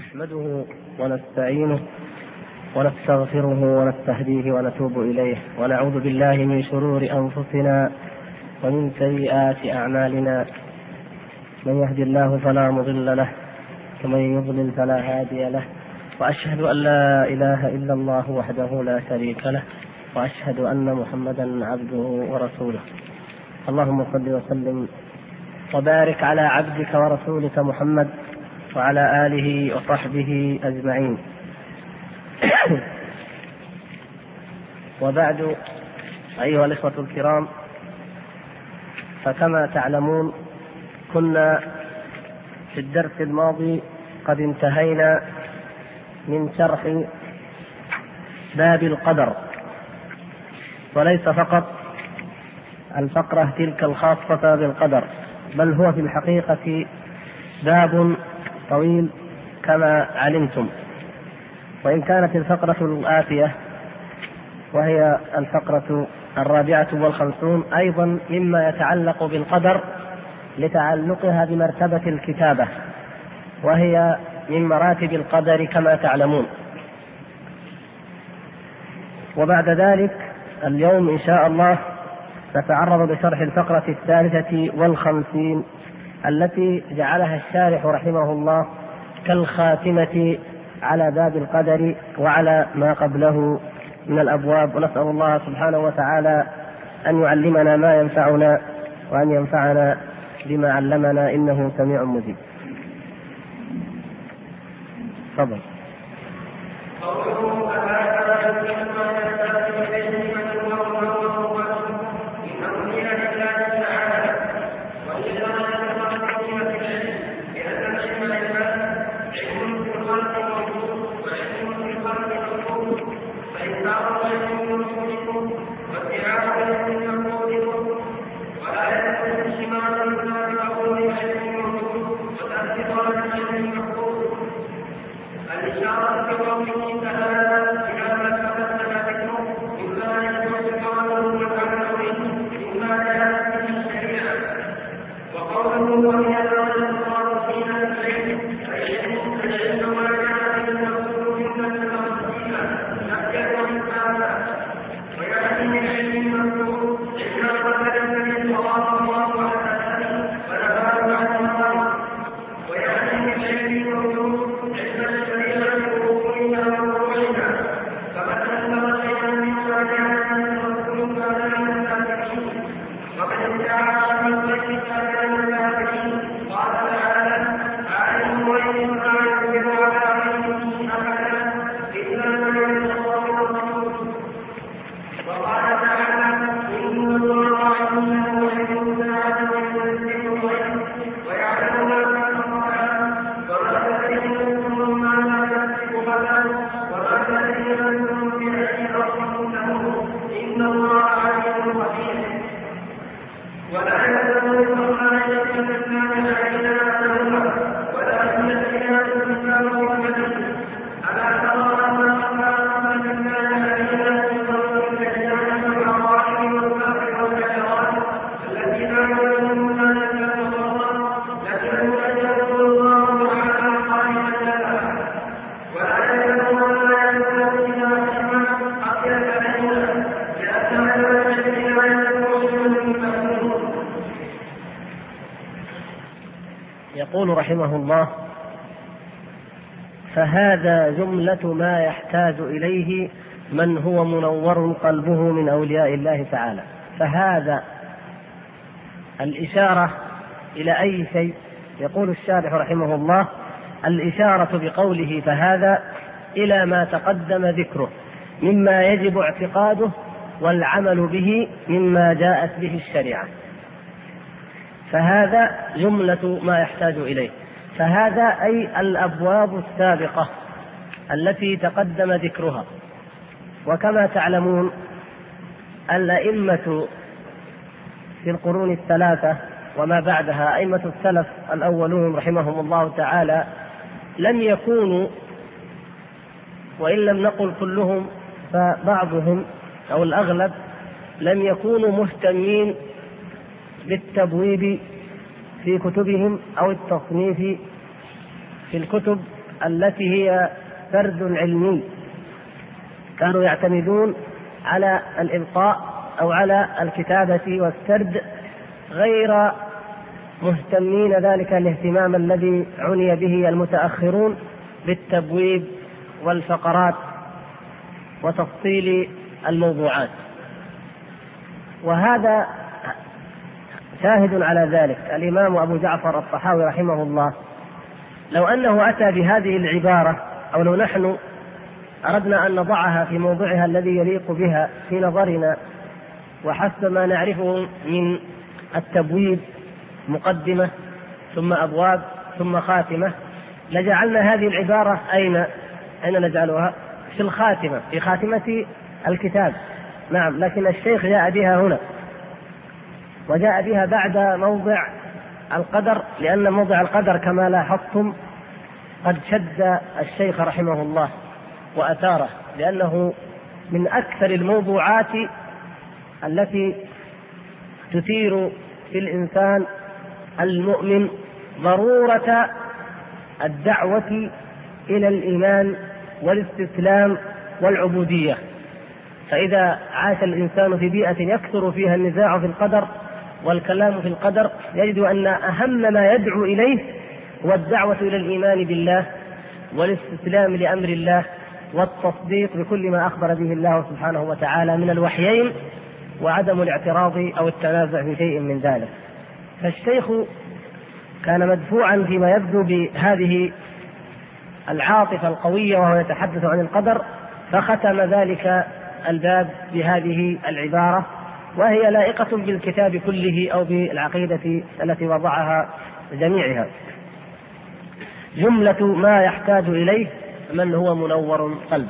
نحمده ونستعينه ونستغفره ونستهديه ونتوب إليه ونعوذ بالله من شرور أنفسنا ومن سيئات أعمالنا. من يهدي الله فلا مضل له ومن يضلل فلا هادي له، وأشهد أن لا إله إلا الله وحده لا شريك له، وأشهد أن محمدا عبده ورسوله. اللهم صل وسلم وبارك على عبدك ورسولك محمد وعلى آله وصحبه أجمعين. وبعد، أيها الإخوة الكرام، فكما تعلمون كنا في الدرس الماضي قد انتهينا من شرح باب القدر، وليس فقط الفقرة تلك الخاصة بالقدر، بل هو في الحقيقة باب طويل كما علمتم. وإن كانت الفقرة الآتية وهي الفقرة 54 أيضا مما يتعلق بالقدر لتعلقها بمرتبة الكتابة، وهي من مراتب القدر كما تعلمون. وبعد ذلك اليوم إن شاء الله نتعرض لشرح الفقرة 53 التي جعلها الشارح رحمه الله كالخاتمة على باب القدر وعلى ما قبله من الأبواب. ونسأل الله سبحانه وتعالى أن يعلمنا ما ينفعنا وأن ينفعنا بما علمنا، إنه سميع مجيب. تفضل. يقول رحمه الله: فهذا جملة ما يحتاج إليه من هو منور قلبه من أولياء الله تعالى. فهذا الإشارة إلى أي شيء؟ يقول الشارح رحمه الله: الإشارة بقوله فهذا إلى ما تقدم ذكره مما يجب اعتقاده والعمل به مما جاءت به الشريعة. فهذا جملة ما يحتاج إليه. فهذا أي الأبواب السابقة التي تقدم ذكرها. وكما تعلمون الأئمة في القرون الثلاثة وما بعدها، أئمة السلف الأولون رحمهم الله تعالى، لم يكونوا، وإن لم نقل كلهم فبعضهم أو الأغلب، لم يكونوا مهتمين بالتبويب في كتبهم أو التصنيف في الكتب التي هي سرد علمي، كانوا يعتمدون على الإلقاء أو على الكتابة والسرد، غير مهتمين ذلك الاهتمام الذي عني به المتأخرون بالتبويب والفقرات وتفصيل الموضوعات. وهذا شاهد على ذلك الإمام أبو جعفر الطحاوي رحمه الله، لو أنه أتى بهذه العبارة، أو لو نحن أردنا أن نضعها في موضعها الذي يليق بها في نظرنا وحسب ما نعرفه من التبويب، مقدمة ثم أبواب ثم خاتمة، لجعلنا هذه العبارة أين نجعلها؟ في الخاتمة، في خاتمة الكتاب. نعم، لكن الشيخ جاء بها هنا، وجاء بها بعد موضع القدر، لأن موضع القدر كما لاحظتم قد شد الشيخ رحمه الله وأثاره، لأنه من أكثر الموضوعات التي تثير في الإنسان المؤمن ضرورة الدعوة إلى الإيمان والاستسلام والعبودية. فإذا عاش الإنسان في بيئة يكثر فيها النزاع في القدر والكلام في القدر، يجد أن أهم ما يدعو إليه هو الدعوة إلى الإيمان بالله والاستسلام لأمر الله والتصديق بكل ما أخبر به الله سبحانه وتعالى من الوحيين، وعدم الاعتراض أو التنازع في شيء من ذلك. فالشيخ كان مدفوعا فيما يبدو بهذه العاطفة القوية وهو يتحدث عن القدر، فختم ذلك الباب بهذه العبارة، وهي لائقة بالكتاب كله أو بالعقيدة التي وضعها جميعها: جملة ما يحتاج إليه من هو منور قلبه.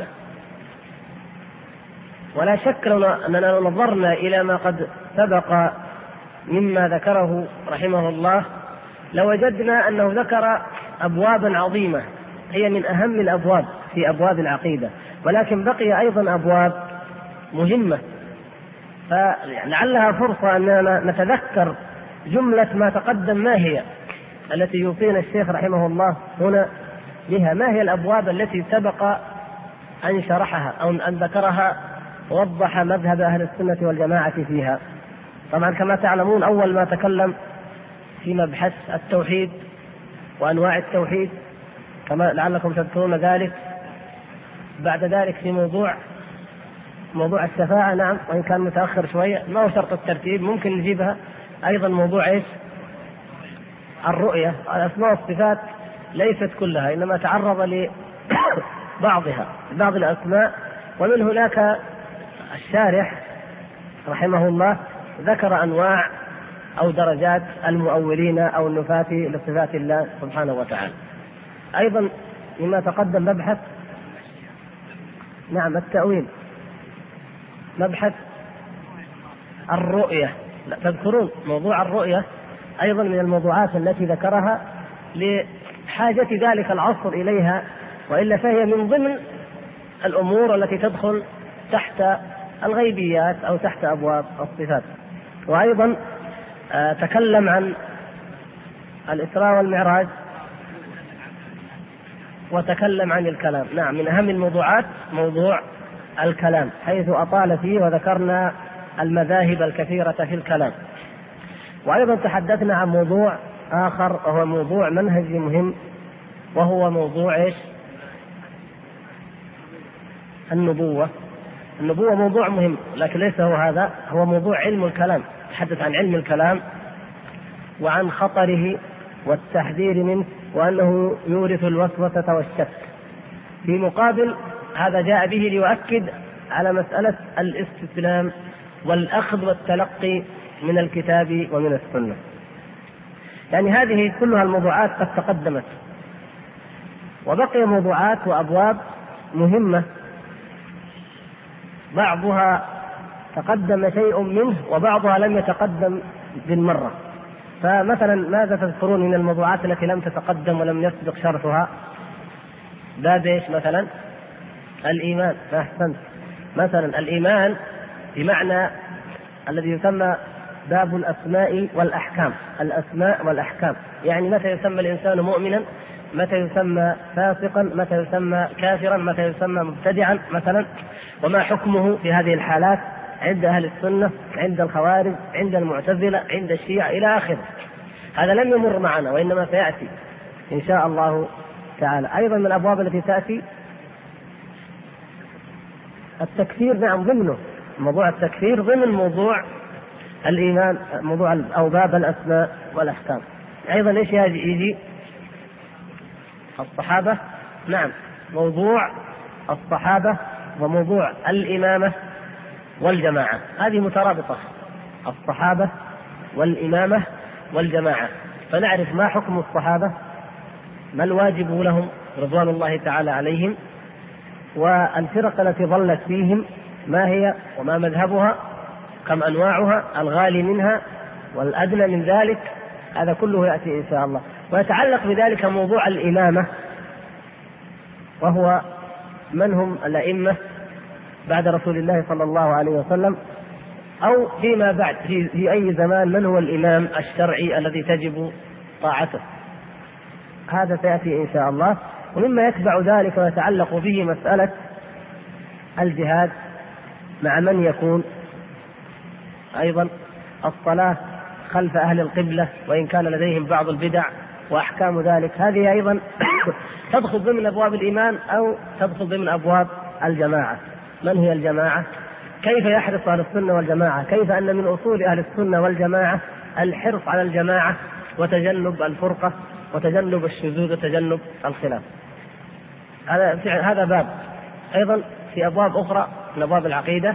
ولا شك أننا نظرنا إلى ما قد سبق مما ذكره رحمه الله لوجدنا أنه ذكر أبوابا عظيمة هي من أهم الأبواب في أبواب العقيدة، ولكن بقي أيضا أبواب مهمة، فلعلها فرصة أننا نتذكر جملة ما تقدم ما هي التي يوصينا الشيخ رحمه الله هنا بها، ما هي الأبواب التي سبق أن شرحها أو أن ذكرها ووضح مذهب أهل السنة والجماعة فيها. طبعا كما تعلمون أول ما تكلم في مبحث التوحيد وأنواع التوحيد كما لعلكم تذكرون ذلك، بعد ذلك في موضوع الشفاعة، نعم وإن كان متأخر شوية ما هو شرط الترتيب ممكن نجيبها أيضا، موضوع الرؤية. الأسماء والصفات ليست كلها، إنما تعرض لبعضها بعض الأسماء، ومن هناك الشارح رحمه الله ذكر أنواع أو درجات المؤولين أو النفاة لصفات الله سبحانه وتعالى. أيضا مما تقدم مبحث نعم التأويل، مبحث الرؤية، تذكرون موضوع الرؤية أيضا من الموضوعات التي ذكرها لحاجة ذلك العصر إليها، وإلا فهي من ضمن الأمور التي تدخل تحت الغيبيات أو تحت أبواب الصفات. وأيضا تكلم عن الإسراء والمعراج وتكلم عن الكلام. نعم، من أهم الموضوعات موضوع الكلام، حيث أطال فيه وذكرنا المذاهب الكثيرة في الكلام. وأيضا تحدثنا عن موضوع آخر وهو موضوع منهجي مهم، وهو موضوع النبوة. النبوة موضوع مهم، لكن ليس هو هذا، هو موضوع علم الكلام. تحدث عن علم الكلام وعن خطره والتحذير منه، وأنه يورث الوسوسة والشك. في مقابل هذا جاء به ليؤكد على مسألة الاستسلام والأخذ والتلقي من الكتاب ومن السنة. يعني هذه كلها الموضوعات قد تقدمت، وبقي موضوعات وأبواب مهمة بعضها تقدم شيء منه وبعضها لم يتقدم بالمرة. فمثلا ماذا تذكرون من الموضوعات التي لم تتقدم ولم يسبق شرحها؟ باب مثلا الإيمان. أحسنت. مثلا الإيمان بمعنى الذي يسمى باب الأسماء والأحكام. الأسماء والأحكام، يعني متى يسمى الإنسان مؤمنا؟ متى يسمى فاسقا، متى يسمى كافرا، متى يسمى مبتدعا مثلا، وما حكمه في هذه الحالات عند أهل السنة، عند الخوارج، عند المعتزلة، عند الشيعة إلى آخره. هذا لم يمر معنا وإنما سيأتي إن شاء الله تعالى. أيضا من الأبواب التي تأتي التكفير، نعم ضمنه موضوع التكفير ضمن موضوع الإيمان، موضوع أو باب الأسماء والأحكام. أيضا إيش يجي الصحابة، نعم موضوع الصحابة وموضوع الإمامة والجماعة، هذه مترابطة، الصحابة والإمامة والجماعة. فنعرف ما حكم الصحابة، ما الواجب لهم رضوان الله تعالى عليهم، والفرق التي ضلت فيهم ما هي وما مذهبها، كم أنواعها، الغالي منها والأدنى من ذلك، هذا كله يأتي إن شاء الله. ويتعلق بذلك موضوع الإمامة، وهو من هم الأئمة بعد رسول الله صلى الله عليه وسلم، أو فيما بعد في أي زمان من هو الإمام الشرعي الذي تجب طاعته، هذا سيأتي إن شاء الله. ومما يتبع ذلك ويتعلق به مسألة الجهاد مع من يكون، أيضا الصلاة خلف أهل القبلة وإن كان لديهم بعض البدع وأحكام ذلك، هذه أيضا تدخل ضمن أبواب الإيمان أو تدخل ضمن أبواب الجماعة. من هي الجماعة؟ كيف يحرص أهل السنة والجماعة؟ كيف أن من أصول أهل السنة والجماعة الحرص على الجماعة وتجنب الفرقة وتجنب الشذوذ وتجنب الخلاف. هذا باب. أيضا في أبواب أخرى من أبواب العقيدة،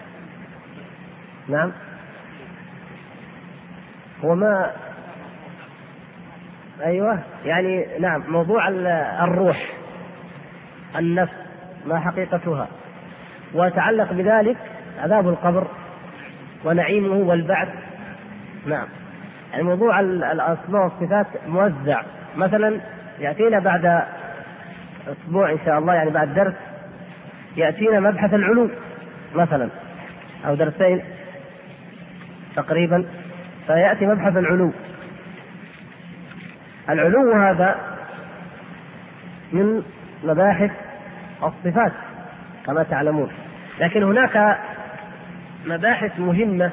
نعم هو ما أيوة يعني نعم موضوع الروح، النفس ما حقيقتها، ويتعلق بذلك عذاب القبر ونعيمه والبعث. نعم يعني موضوع الأسماء والصفات موزع، مثلا يأتينا بعد أسبوع إن شاء الله، يعني بعد درس يأتينا مبحث العلو مثلا، أو درسين تقريبا فيأتي مبحث العلو. العلو هذا من مباحث الصفات كما تعلمون، لكن هناك مباحث مهمة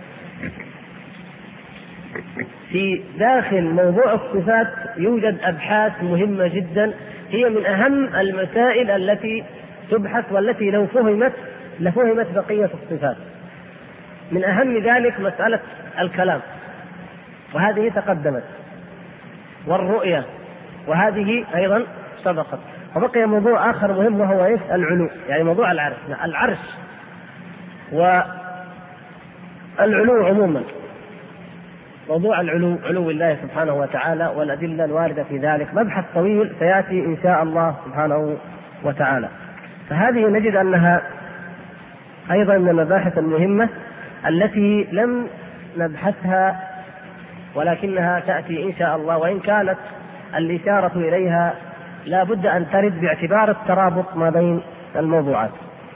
في داخل موضوع الصفات، يوجد أبحاث مهمة جدا، هي من أهم المسائل التي تبحث، والتي لو فهمت لفهمت بقية الصفات. من أهم ذلك مسألة الكلام، وهذه تقدمت، والرؤية، وهذه أيضا سبقت. وبقي موضوع آخر مهم وهو العلو، يعني موضوع العرش والعلو عموما. موضوع العلو، علو الله سبحانه وتعالى والأدلة الواردة في ذلك، مبحث طويل سيأتي إن شاء الله سبحانه وتعالى. فهذه نجد أنها أيضا من المباحث المهمة التي لم نبحثها، ولكنها تأتي إن شاء الله، وإن كانت الإشارة إليها لا بد أن ترد باعتبار الترابط ما بين الموضوعات.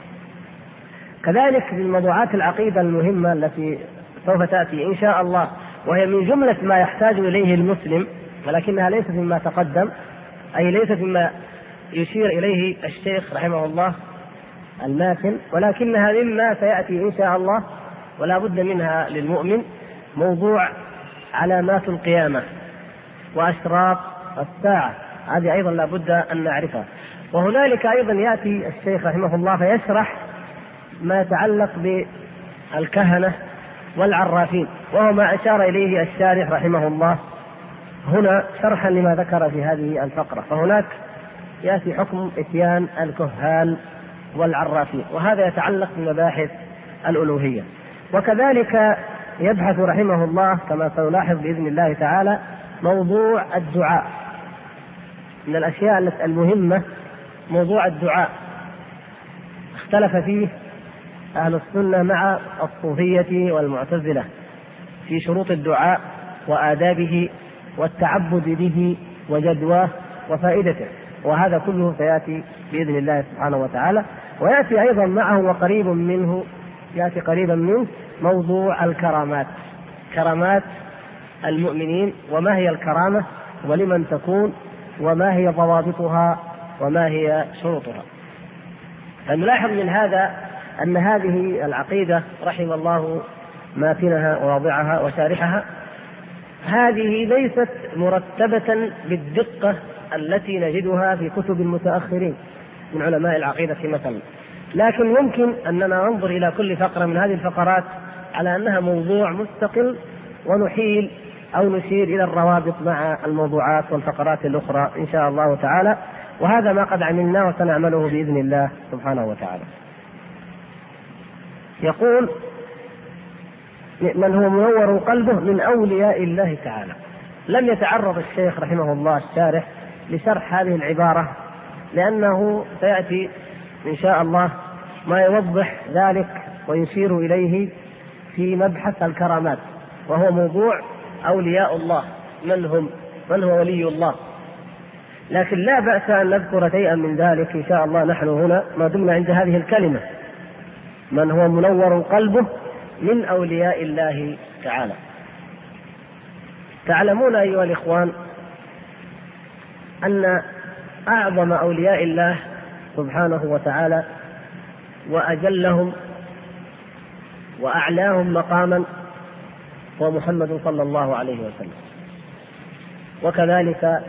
كذلك من موضوعات العقيدة المهمة التي سوف تأتي إن شاء الله، وهي من جملة ما يحتاج إليه المسلم، ولكنها ليست مما تقدم، أي ليست مما يشير إليه الشيخ رحمه الله الماتن، ولكنها مما سيأتي إن شاء الله ولا بد منها للمؤمن، موضوع علامات القيامة وأشراط الساعة، هذه أيضا لا بد أن نعرفها. وهنالك أيضا يأتي الشيخ رحمه الله فيشرح ما يتعلق بالكهنة والعرافين، وهو ما أشار إليه الشارح رحمه الله هنا شرحا لما ذكر في هذه الفقرة. فهناك يأتي حكم إتيان الكهان والعرافين، وهذا يتعلق بمباحث الألوهية. وكذلك يبحث رحمه الله كما سنلاحظ بإذن الله تعالى موضوع الدعاء. من الأشياء المهمة موضوع الدعاء، اختلف فيه أهل السنة مع الصوفية والمعتزلة في شروط الدعاء وآدابه والتعبد به وجدواه وفائدته، وهذا كله سيأتي بإذن الله سبحانه وتعالى. ويأتي أيضا معه وقريب منه، يأتي قريبا منه موضوع الكرامات، كرامات المؤمنين، وما هي الكرامة ولمن تكون، وما هي ضوابطها وما هي شروطها. فنلاحظ من هذا أن هذه العقيدة رحم الله ماتنها وواضعها وشارحها هذه ليست مرتبة بالدقة التي نجدها في كتب المتأخرين من علماء العقيدة مثلا، لكن يمكن أننا ننظر إلى كل فقرة من هذه الفقرات على أنها موضوع مستقل ونحيل أو نشير إلى الروابط مع الموضوعات والفقرات الأخرى إن شاء الله تعالى، وهذا ما قد عملنا وسنعمله بإذن الله سبحانه وتعالى. يقول: من هو منور قلبه من أولياء الله تعالى. لم يتعرض الشيخ رحمه الله الشارح لشرح هذه العبارة، لأنه سيأتي إن شاء الله ما يوضح ذلك ويشير إليه في مبحث الكرامات، وهو موضوع أولياء الله، من هو ولي الله. لكن لا بأس أن نذكر شيئا من ذلك إن شاء الله نحن هنا ما دمنا عند هذه الكلمة: من هو منور قلبه من أولياء الله تعالى. تعلمون أيها الإخوان أن أعظم أولياء الله سبحانه وتعالى وأجلهم وأعلاهم مقاما هو محمد صلى الله عليه وسلم، وكذلك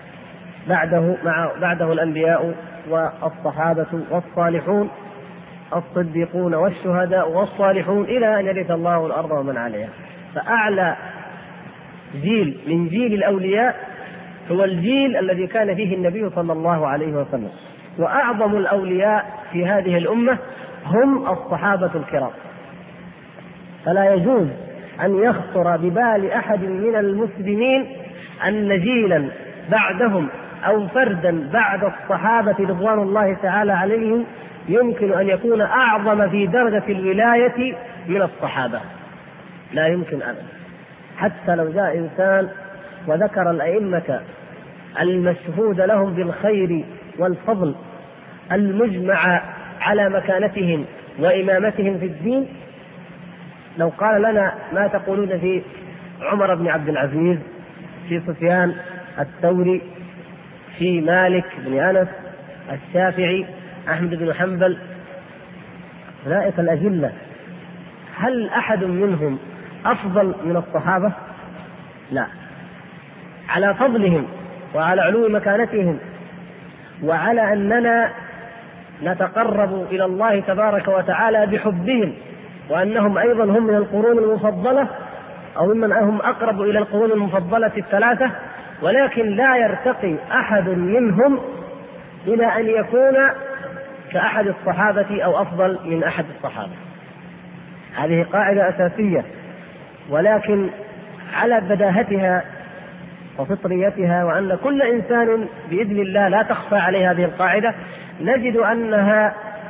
بعده الأنبياء والصحابة والصالحون الصديقون والشهداء والصالحون إلى أن يرث الله الأرض ومن عليها. فأعلى جيل من جيل الأولياء هو الجيل الذي كان فيه النبي صلى الله عليه وسلم، وأعظم الأولياء في هذه الأمة هم الصحابة الكرام. فلا يجوز أن يخطر ببال أحد من المسلمين أن جيلا بعدهم أو فردا بعد الصحابة رضوان الله تعالى عليهم يمكن أن يكون أعظم في درجة الولاية من الصحابة. لا يمكن أبدا. حتى لو جاء إنسان وذكر الأئمة المشهود لهم بالخير والفضل المجمع على مكانتهم وإمامتهم في الدين، لو قال لنا ما تقولون في عمر بن عبد العزيز، في سفيان الثوري، في مالك بن أنس، الشافعي، أحمد بن حنبل، أولئك الأجلة، هل أحد منهم أفضل من الصحابة؟ لا. على فضلهم وعلى علو مكانتهم وعلى أننا نتقرب إلى الله تبارك وتعالى بحبهم، وأنهم أيضا هم من القرون المفضلة أو ممن هم أقرب إلى القرون المفضلة الثلاثة، ولكن لا يرتقي أحد منهم إلى أن يكون كأحد الصحابة أو أفضل من أحد الصحابة. هذه قاعدة أساسية، ولكن على بداهتها وفطريتها، وأن كل إنسان بإذن الله لا تخفى عليه هذه القاعدة، نجد أنها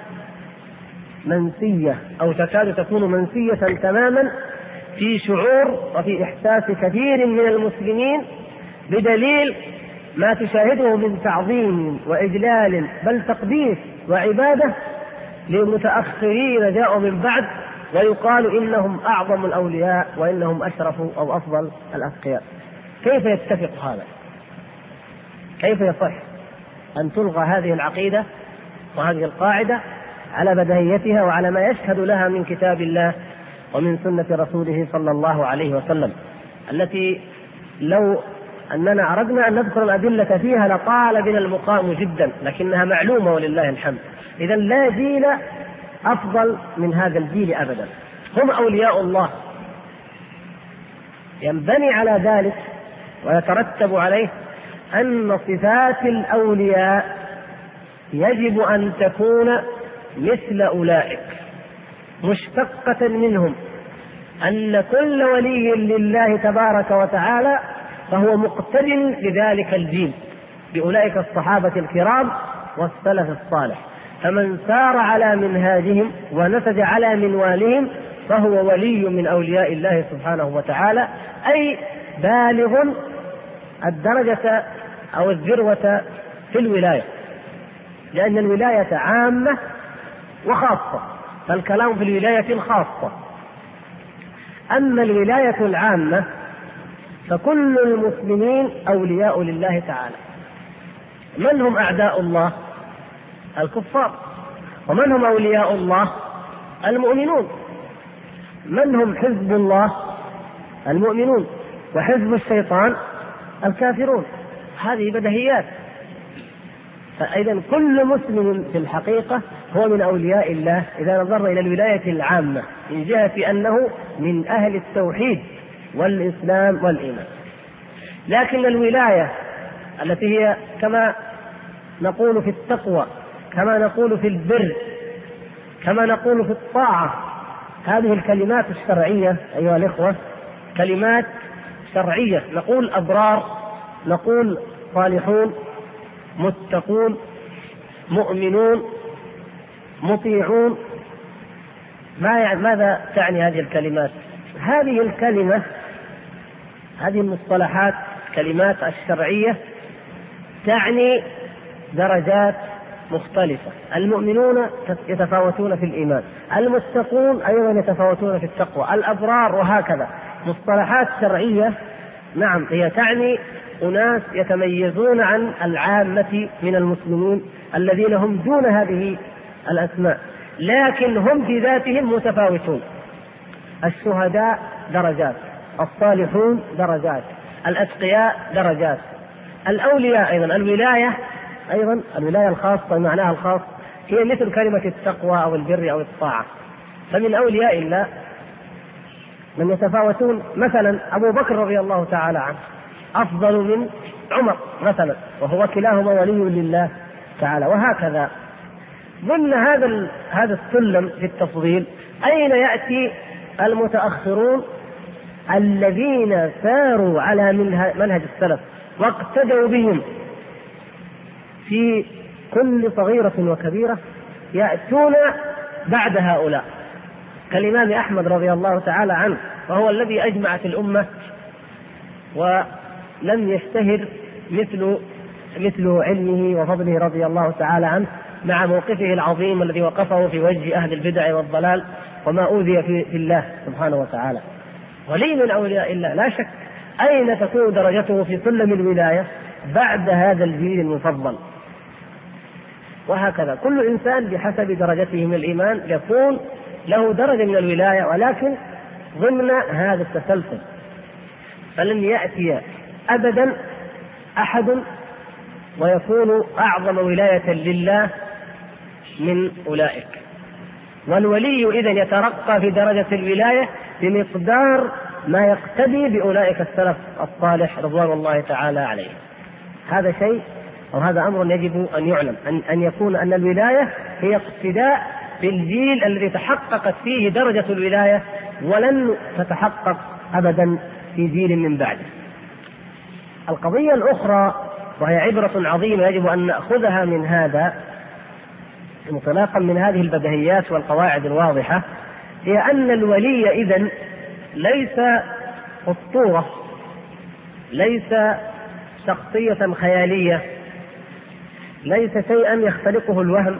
منسية أو تكاد تكون منسية تماما في شعور وفي إحساس كثير من المسلمين، بدليل ما تشاهده من تعظيم وإجلال بل تقديس وعبادة للمتأخرين جاءوا من بعد، ويقال إنهم أعظم الأولياء وإنهم أشرف أو أفضل الأتقياء. كيف يتفق هذا؟ كيف يصح أن تلغى هذه العقيدة وهذه القاعدة على بديهيتها وعلى ما يشهد لها من كتاب الله ومن سنة رسوله صلى الله عليه وسلم، التي لو أننا أردنا أن نذكر الأدلة فيها لطال بنا المقام جدا، لكنها معلومة ولله الحمد. إذن لا جيل أفضل من هذا الجيل أبدا، هم أولياء الله. ينبني على ذلك ويترتب عليه أن صفات الأولياء يجب أن تكون مثل أولئك، مشتقة منهم، أن كل ولي لله تبارك وتعالى فهو مقتد لذلك الجيل بأولئك الصحابة الكرام والسلف الصالح، فمن سار على منهاجهم ونسج على منوالهم فهو ولي من أولياء الله سبحانه وتعالى، أي بالغ الدرجة أو الذروة في الولاية، لأن الولاية عامة وخاصة، فالكلام في الولاية الخاصة. أما الولاية العامة فكل المسلمين أولياء لله تعالى، من هم أعداء الله؟ الكفار. ومن هم أولياء الله؟ المؤمنون. من هم حزب الله؟ المؤمنون. وحزب الشيطان الكافرون. هذه بديهيات. فإذا كل مسلم في الحقيقة هو من أولياء الله إذا نظرنا إلى الولاية العامة من جهة أنه من أهل التوحيد والإسلام والإيمان. لكن الولاية التي هي كما نقول في التقوى، كما نقول في البر، كما نقول في الطاعة، هذه الكلمات الشرعية أيها الإخوة كلمات شرعية، نقول أبرار، نقول صالحون، متقون، مؤمنون، مطيعون. ماذا تعني هذه الكلمات؟ هذه الكلمة، هذه المصطلحات كلمات الشرعية تعني درجات مختلفة. المؤمنون يتفاوتون في الإيمان، المتقون أيضا يتفاوتون في التقوى، الأبرار، وهكذا. مصطلحات شرعية نعم هي تعني أناس يتميزون عن العامة من المسلمين الذين هم دون هذه الأسماء، لكن هم في ذاتهم متفاوتون. الشهداء درجات، الصالحون درجات، الأتقياء درجات، الأولياء أيضا. الولاية أيضا، الولاية الخاصة معناها الخاص هي مثل كلمة التقوى أو البر أو الطاعة. فمن أولياء الله من يتفاوتون، مثلا أبو بكر رضي الله تعالى عنه أفضل من عمر مثلا، وهو كلاهما ولي لله تعالى. وهكذا ضمن هذا السلم في التفضيل أين يأتي المتأخرون الذين ساروا على منهج السلف واقتدوا بهم في كل صغيرة وكبيرة؟ يأتون بعد هؤلاء كالإمام أحمد رضي الله تعالى عنه، وهو الذي أجمعت الأمة ولم يشتهر مثل علمه وفضله رضي الله تعالى عنه، مع موقفه العظيم الذي وقفه في وجه أهل البدع والضلال وما أوذي في الله سبحانه وتعالى. ولي من أولياء الله لا شك. أين تكون درجته في سلم الولاية؟ بعد هذا الجيل المفضل. وهكذا كل إنسان بحسب درجته من الإيمان يكون له درجة من الولاية، ولكن ضمن هذا التسلسل. فلن يأتي أبدا أحد ويكون أعظم ولاية لله من أولئك. والولي إذن يترقى في درجة الولاية بمقدار ما يقتدي بأولئك السلف الصالح رضوان الله تعالى عليه. هذا شيء أو هذا أمر يجب أن يعلم، أن يكون أن الولاية هي اقتداء بالجيل الذي تحققت فيه درجة الولاية، ولن تتحقق أبدا في جيل من بعده. القضية الأخرى وهي عبرة عظيمة يجب أن نأخذها من هذا انطلاقا من هذه البديهيات والقواعد الواضحة، هي أن الولي إذن ليس أسطورة، ليس شخصية خيالية، ليس شيئا يختلقه الوهم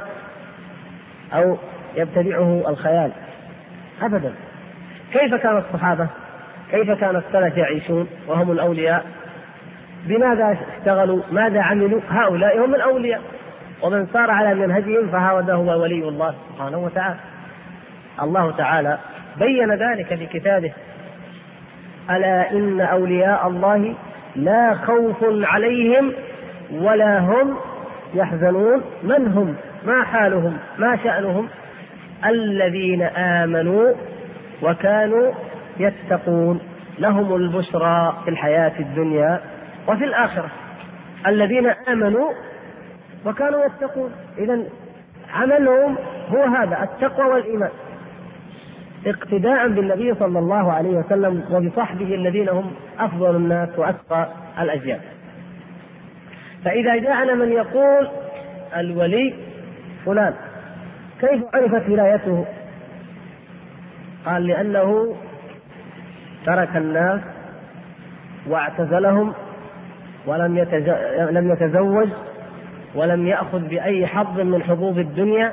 أو يبتدعه الخيال أبدا. كيف كان الصحابة؟ كيف كان السلف يعيشون وهم الأولياء؟ بماذا اشتغلوا؟ ماذا عملوا؟ هؤلاء هم الأولياء، ومن سار على منهجهم فهذا هو ولي الله سبحانه وتعالى. الله تعالى بين ذلك في كتابه: ألا إن أولياء الله لا خوف عليهم ولا هم يحزنون. من هم؟ ما حالهم؟ ما شأنهم؟ الذين آمنوا وكانوا يتقون، لهم البشرى في الحياة الدنيا وفي الآخرة. الذين آمنوا وكانوا يتقون، إذن عملهم هو هذا التقوى والإيمان، اقتداء بالنبي صلى الله عليه وسلم وبصحبه الذين هم أفضل الناس وأتقى الأجيال. فإذا جاءنا من يقول الولي فلان، كيف عرفت ولايته؟ قال: لأنه ترك الناس واعتزلهم ولم يتزوج ولم يأخذ بأي حظ من حظوظ الدنيا،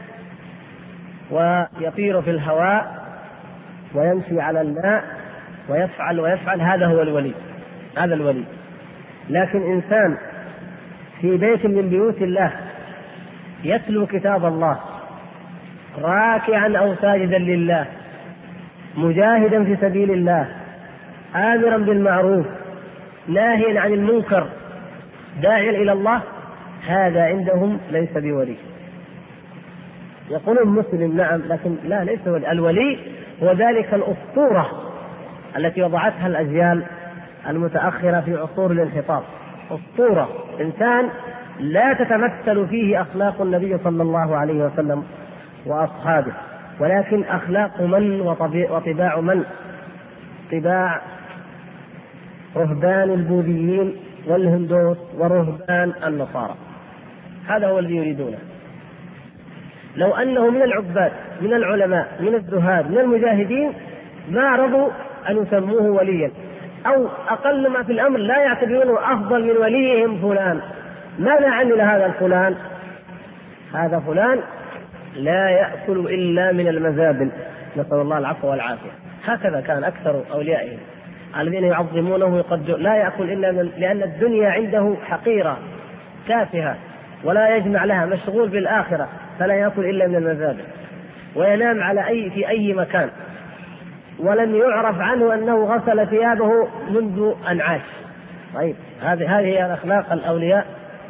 ويطير في الهواء ويمشي على الماء ويفعل، هذا هو الولي، هذا الولي. لكن إنسان في بيت من بيوت الله يتلو كتاب الله راكعا أو ساجدا لله مجاهدا في سبيل الله آمرا بالمعروف ناهيا عن المنكر داعيا إلى الله، هذا عندهم ليس بولي. يقولون مسلم نعم، لكن لا، ليس ولي. الولي هو ذلك الأسطورة التي وضعتها الأجيال المتأخرة في عصور الانحطاط، أسطورة إنسان لا تتمثل فيه أخلاق النبي صلى الله عليه وسلم وأصحابه، ولكن أخلاق من وطباع من؟ طباع رهبان البوذيين والهندوس ورهبان النصارى. هذا هو الذي يريدونه. لو أنه من العباد من العلماء من الزهاد من المجاهدين ما رضوا أن يسموه وليا، أو أقل ما في الأمر لا يعتبرونه أفضل من وليهم فلان. ماذا عمل هذا الفلان؟ هذا فلان لا يأكل إلا من المزابل، نسأل الله العفو والعافية. هكذا كان أكثر أوليائهم الذين يعظمونه ويقدرون، لا يأكل إلا لأن الدنيا عنده حقيرة تافهة ولا يجمع لها، مشغول بالآخرة، فلا يأكل إلا من المزابل، وينام في أي مكان، ولم يعرف عنه أنه غسل ثيابه منذ أن عاش. طيب هذه هي الأخلاق الأولياء.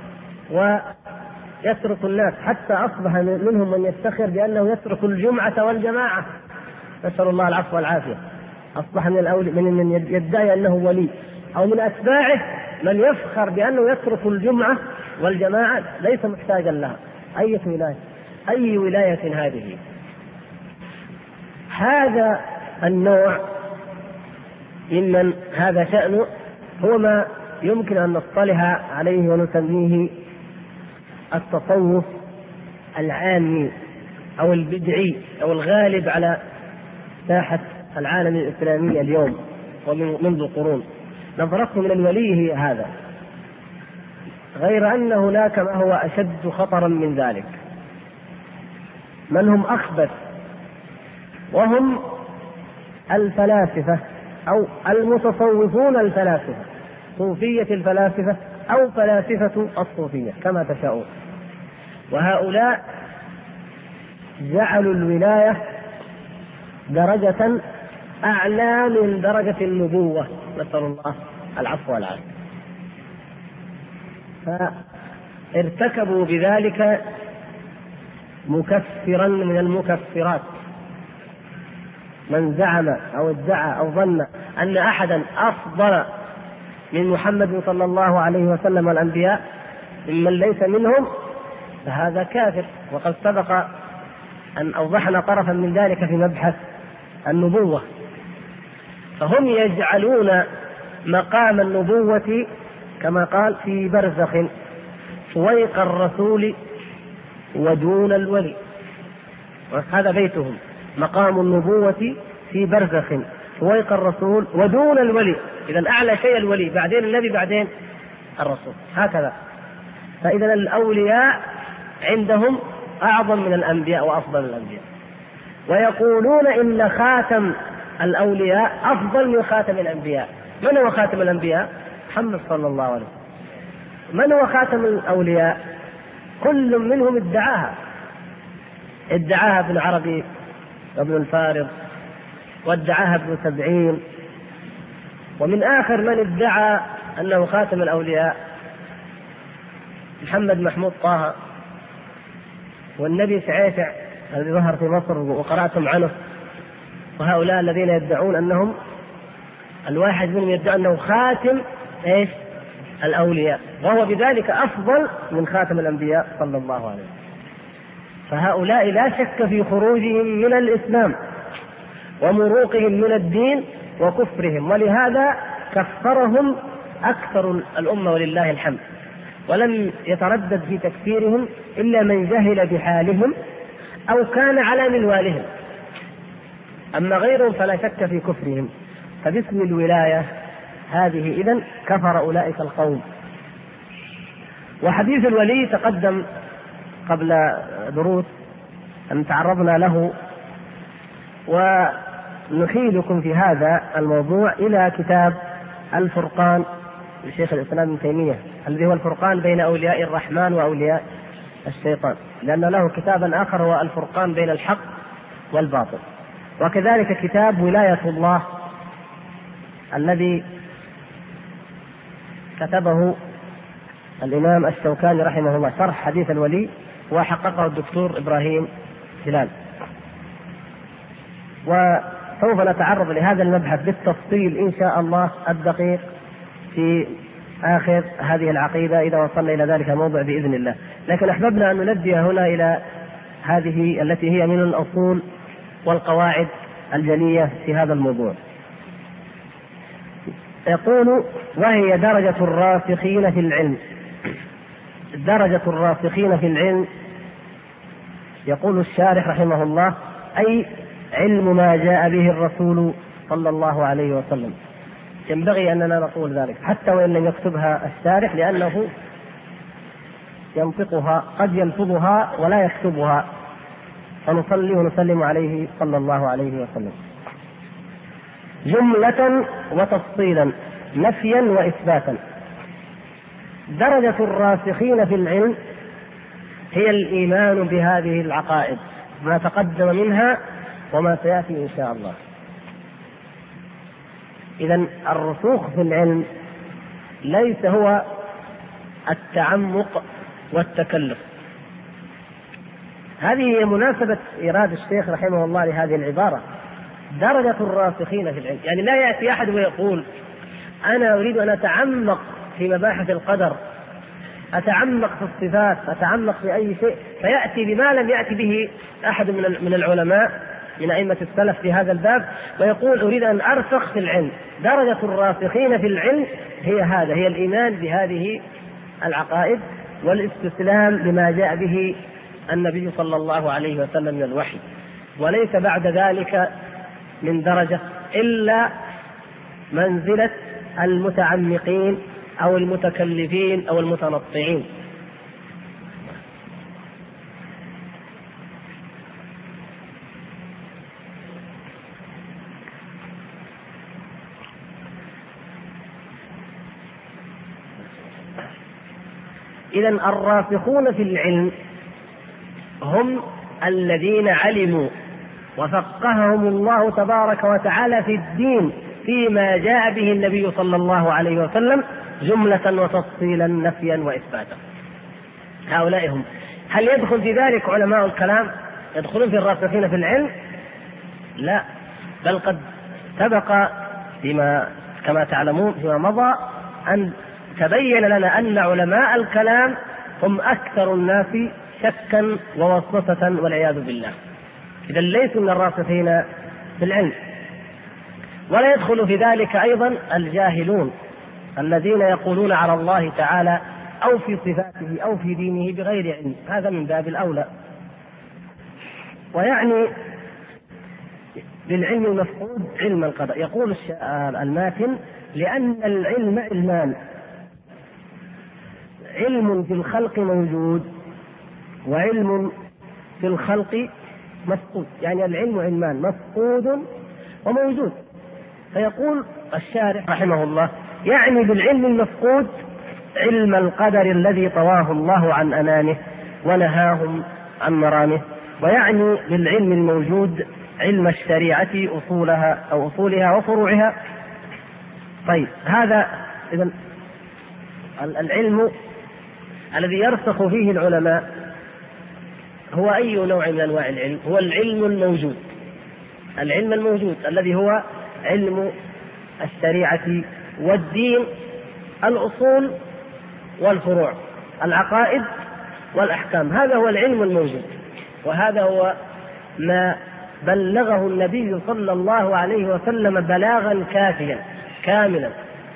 ويترك الناس، حتى أصبح منهم من يفتخر بأنه يترك الجمعة والجماعة، نسأل الله العفو والعافية. أصبح من يدعي أنه ولي، أو من أتباعه من يفخر بأنه يترك الجمعة والجماعة، ليس محتاجا لها. أي ولاية هذه؟ هذا النوع ممن هذا شأنه هو ما يمكن أن نصطلح عليه ونسميه التصوف العامي أو البدعي أو الغالب على ساحة العالم الإسلامي اليوم ومنذ قرون. نظرته من الولي هي هذا، غير أن هناك ما هو أشد خطرا من ذلك. من هم أخبث؟ وهم الفلاسفة أو المتصوفون الفلاسفة، صوفية الفلاسفة أو فلاسفة الصوفية كما تشاءون. وهؤلاء جعلوا الولاية درجة أعلى من درجة النبوة، نسأل الله العفو والعافية. فارتكبوا بذلك مكفرا من المكفرات. من زعم أو ادعى أو ظن أن أحدا أفضل من محمد صلى الله عليه وسلم والأنبياء ممن ليس منهم فهذا كافر. وقد سبق أن أوضحنا طرفا من ذلك في مبحث النبوة. فهم يجعلون مقام النبوة كما قال في برزخ فويق الرسول ودون الولي، وهذا بيتهم، مقام النبوة في برزخ فويق الرسول ودون الولي. إذن أعلى شيء الولي، بعدين النبي، بعدين الرسول، هكذا. فإذا الأولياء عندهم أعظم من الأنبياء وأفضل من الأنبياء. ويقولون إن خاتم الأولياء أفضل من خاتم الأنبياء. من هو خاتم الأنبياء؟ محمد صلى الله عليه وسلم. من هو خاتم الأولياء؟ كل منهم ادعاها ابن عربي وابن الفارض، وادعاها ابن سبعين، ومن آخر من ادعى أنه خاتم الأولياء محمد محمود طه، والنبي سعيسع الذي ظهر في مصر وقرأتم عنه. وهؤلاء الذين يدعون أنهم الواحد منهم يدعي أنه خاتم الأولياء، وهو بذلك أفضل من خاتم الأنبياء صلى الله عليه وسلم. فهؤلاء لا شك في خروجهم من الإسلام ومروقهم من الدين وكفرهم، ولهذا كفرهم أكثر الأمة ولله الحمد، ولم يتردد في تكفيرهم إلا من جهل بحالهم أو كان على منوالهم. أما غيرهم فلا شك في كفرهم. فباسم الولاية هذه إذن كفر أولئك القوم. وحديث الولي تقدم قبل دروس أن تعرضنا له، ونحيلكم في هذا الموضوع إلى كتاب الفرقان لشيخ الإسلام ابن تيمية الذي هو الفرقان بين أولياء الرحمن وأولياء الشيطان، لأن له كتابا آخر هو الفرقان بين الحق والباطل. وكذلك كتاب ولاية الله الذي كتبه الإمام الشوكاني رحمه الله، شرح حديث الولي، وحققه الدكتور إبراهيم هلال. وسوف نتعرض لهذا المبحث بالتفصيل إن شاء الله الدقيق في آخر هذه العقيدة إذا وصلنا إلى ذلك الموضع بإذن الله. لكن أحببنا أن ننبه هنا إلى هذه التي هي من الأصول والقواعد الجلية في هذا الموضوع. يقول: وهي درجة الراسخين في العلم. درجة الراسخين في العلم، يقول الشارح رحمه الله، أي علم ما جاء به الرسول صلى الله عليه وسلم. ينبغي أننا نقول ذلك حتى وإن لم يكتبها الشارح، لأنه ينطقها، قد يلفظها ولا يكتبها، فنصلي ونسلم عليه صلى الله عليه وسلم. جملة وتفصيلا، نفيا وإثباتا. درجة الراسخين في العلم هي الإيمان بهذه العقائد، ما تقدم منها وما سيأتي إن شاء الله. إذن الرسوخ في العلم ليس هو التعمق والتكلف. هذه هي مناسبة إيراد الشيخ رحمه الله لهذه العبارة، درجة الراسخين في العلم. يعني لا يأتي أحد ويقول: أنا أريد أن أتعمق في مباحث القدر، أتعمق في الصفات، أتعمق في أي شيء، فيأتي بما لم يأتي به أحد من العلماء من أئمة السلف في هذا الباب، ويقول: أريد أن أرسخ في العلم. درجة الراسخين في العلم هي هذا، هي الإيمان بهذه العقائد والاستسلام لما جاء به النبي صلى الله عليه وسلم من الوحي، وليس بعد ذلك من درجة إلا منزلة المتعمقين أو المتكلفين أو المتنطعين. إذن الراسخون في العلم هم الذين علموا وفقههم الله تبارك وتعالى في الدين فيما جاء به النبي صلى الله عليه وسلم، جملة وتفصيلا، نفيا وإثباتا. هؤلاء هم. هل يدخل في ذلك علماء الكلام؟ يدخلون في الراسخين في العلم؟ لا، بل قد سبق كما تعلمون فيما مضى أن تبين لنا أن علماء الكلام هم أكثر الناس شكا ووسوسة والعياذ بالله. إذا ليسوا من الراسخين في العلم. ولا يدخل في ذلك أيضا الجاهلون الذين يقولون على الله تعالى أو في صفاته أو في دينه بغير علم، هذا من باب الأولى. ويعني بالعلم المفقود علم القدر. يقول الماتن: لأن العلم علمان، علم في الخلق موجود وعلم في الخلق مفقود. يعني العلم علمان، مفقود وموجود. فيقول الشارح رحمه الله: يعني بالعلم المفقود علم القدر الذي طواه الله عن أنامه ونهاهم عن مرامه، ويعني بالعلم الموجود علم الشريعة أصولها وفروعها. طيب، هذا إذن العلم الذي يرسخ فيه العلماء هو أي نوع من أنواع العلم؟ هو العلم الموجود، العلم الموجود الذي هو علم الشريعة والدين، الأصول والفروع، العقائد والأحكام. هذا هو العلم الموجود، وهذا هو ما بلغه النبي صلى الله عليه وسلم بلاغا كافيا كاملا،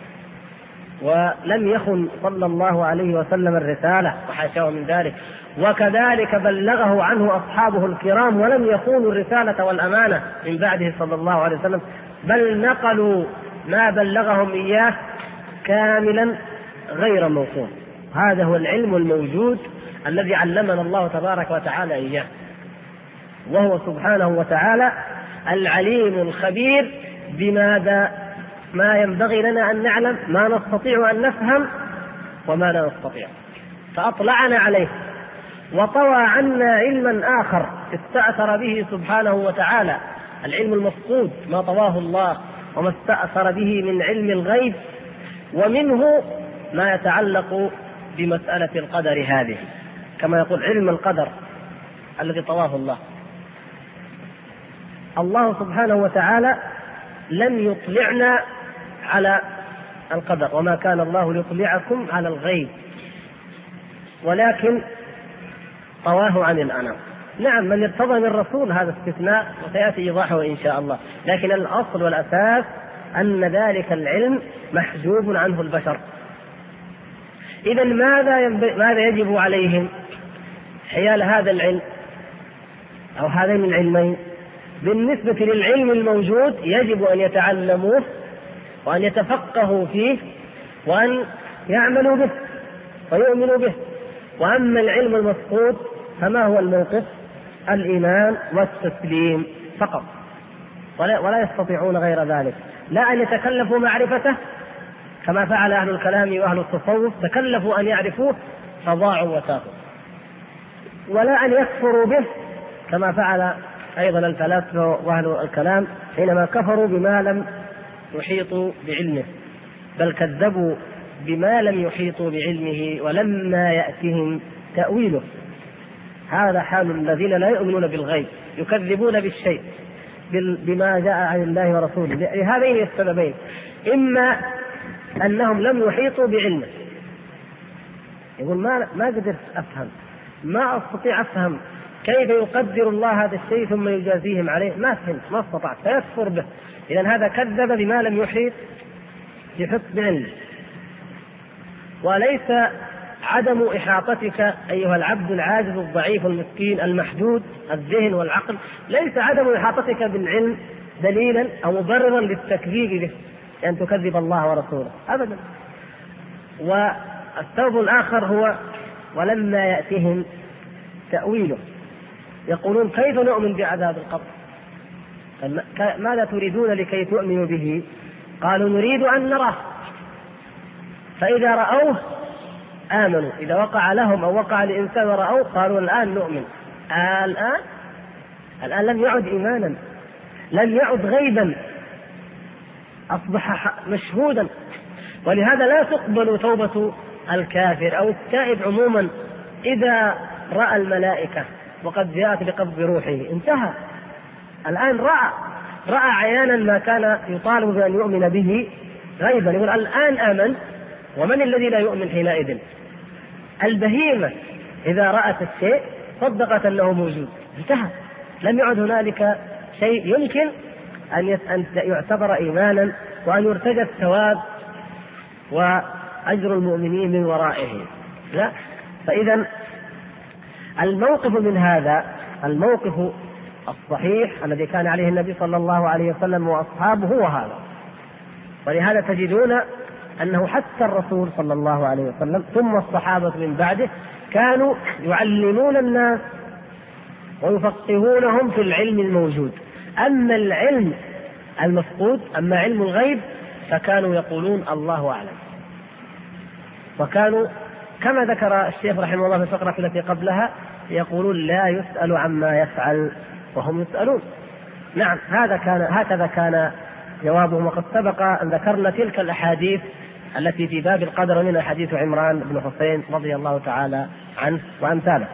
ولم يخن صلى الله عليه وسلم الرسالة وحاشاه من ذلك. وكذلك بلغه عنه أصحابه الكرام ولم يخونوا الرسالة والأمانة من بعده صلى الله عليه وسلم، بل نقلوا ما بلغهم إياه كاملا غير موصول. هذا هو العلم الموجود الذي علمنا الله تبارك وتعالى إياه، وهو سبحانه وتعالى العليم الخبير بماذا ما ينبغي لنا أن نعلم، ما نستطيع أن نفهم وما لا نستطيع، فأطلعنا عليه وطوى عنا علما آخر استأثر به سبحانه وتعالى، العلم المفقود ما طواه الله وما استأثر به من علم الغيب، ومنه ما يتعلق بمسألة القدر هذه، كما يقول علم القدر الذي طواه الله. الله سبحانه وتعالى لم يطلعنا على القدر، وما كان الله ليطلعكم على الغيب، ولكن طواه عن الأنام. نعم، من ارتضى من الرسول هذا استثناء وسيأتي إيضاحه إن شاء الله، لكن الأصل والأساس أن ذلك العلم محجوب عنه البشر. إذن ماذا يجب عليهم حيال هذا العلم أو هذين العلمين؟ بالنسبة للعلم الموجود يجب أن يتعلموه وأن يتفقهوا فيه وأن يعملوا به ويؤمنوا به. وأما العلم المفقود فما هو الموقف؟ الإيمان والتسليم فقط، ولا يستطيعون غير ذلك، لا أن يتكلفوا معرفته كما فعل أهل الكلام وأهل التصوف، تكلفوا أن يعرفوه فضاعوا وتاهوا، ولا أن يكفروا به كما فعل أيضا الفلاسفة وأهل الكلام حينما كفروا بما لم يحيطوا بعلمه، بل كذبوا بما لم يحيطوا بعلمه ولما يأتهم تأويله. هذا حال الذين لا يؤمنون بالغيب، يكذبون بالشيء بما جاء عن الله ورسوله لهذين السببين: إما أنهم لم يحيطوا بعلمه، يقول ما قدرت أفهم، ما أستطيع أفهم كيف يقدر الله هذا الشيء ثم يجازيهم عليه، ما فهمت، ما استطعت، فيكفر به. إذن هذا كذب بما لم يحيط بعلمه. وليس عدم إحاطتك أيها العبد العاجز الضعيف المسكين المحدود الذهن والعقل، ليس عدم إحاطتك بالعلم دليلا أو مبررا للتكذيب به، أن تكذب الله ورسوله أبدا. والسبب الآخر هو ولما يأتهم تأويله، يقولون كيف نؤمن بعذاب القبر؟ ماذا تريدون لكي تؤمنوا به؟ قالوا نريد أن نراه، فإذا رأوه آمنوا، إذا وقع لهم أو وقع لإنسان رأوه قالوا الآن نؤمن. الآن لم يعد إيمانا، لم يعد غيبا، أصبح مشهودا. ولهذا لا تقبل توبة الكافر أو التائب عموما إذا رأى الملائكة وقد جاءت بقبض روحه، انتهى. الآن رأى عيانا ما كان يطالب بأن يؤمن به غيبا، يقول الآن آمن. ومن الذي لا يؤمن حينئذ؟ البهيمة إذا رأت الشيء صدقت أنه موجود، انتهى، لم يعد هنالك شيء يمكن أن يعتبر إيمانا وأن يرتجى الثواب وأجر المؤمنين من ورائه، لا. فإذا الموقف من هذا الموقف الصحيح الذي كان عليه النبي صلى الله عليه وسلم وأصحابه هو هذا. ولهذا تجدون أنه حتى الرسول صلى الله عليه وسلم ثم الصحابة من بعده كانوا يعلمون الناس ويفقهونهم في العلم الموجود. أما العلم المفقود، أما علم الغيب، فكانوا يقولون الله أعلم. وكانوا كما ذكر الشيخ رحمه الله في الفقرة التي قبلها يقولون لا يسأل عما يفعل وهم يسألون. نعم، هكذا كان جوابهم. وقد سبق أن ذكرنا تلك الأحاديث التي في باب القدر، من حديث عمران بن حسين رضي الله تعالى عنه وأمثاله.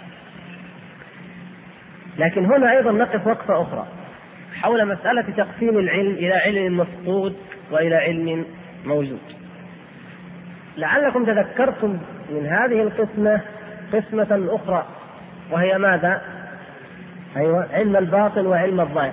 لكن هنا أيضا نقف وقفة أخرى حول مسألة تقسيم العلم إلى علم مفقود وإلى علم موجود. لعلكم تذكرتم من هذه القسمة قسمة أخرى، وهي ماذا؟ أيوة، علم الباطن وعلم الظاهر،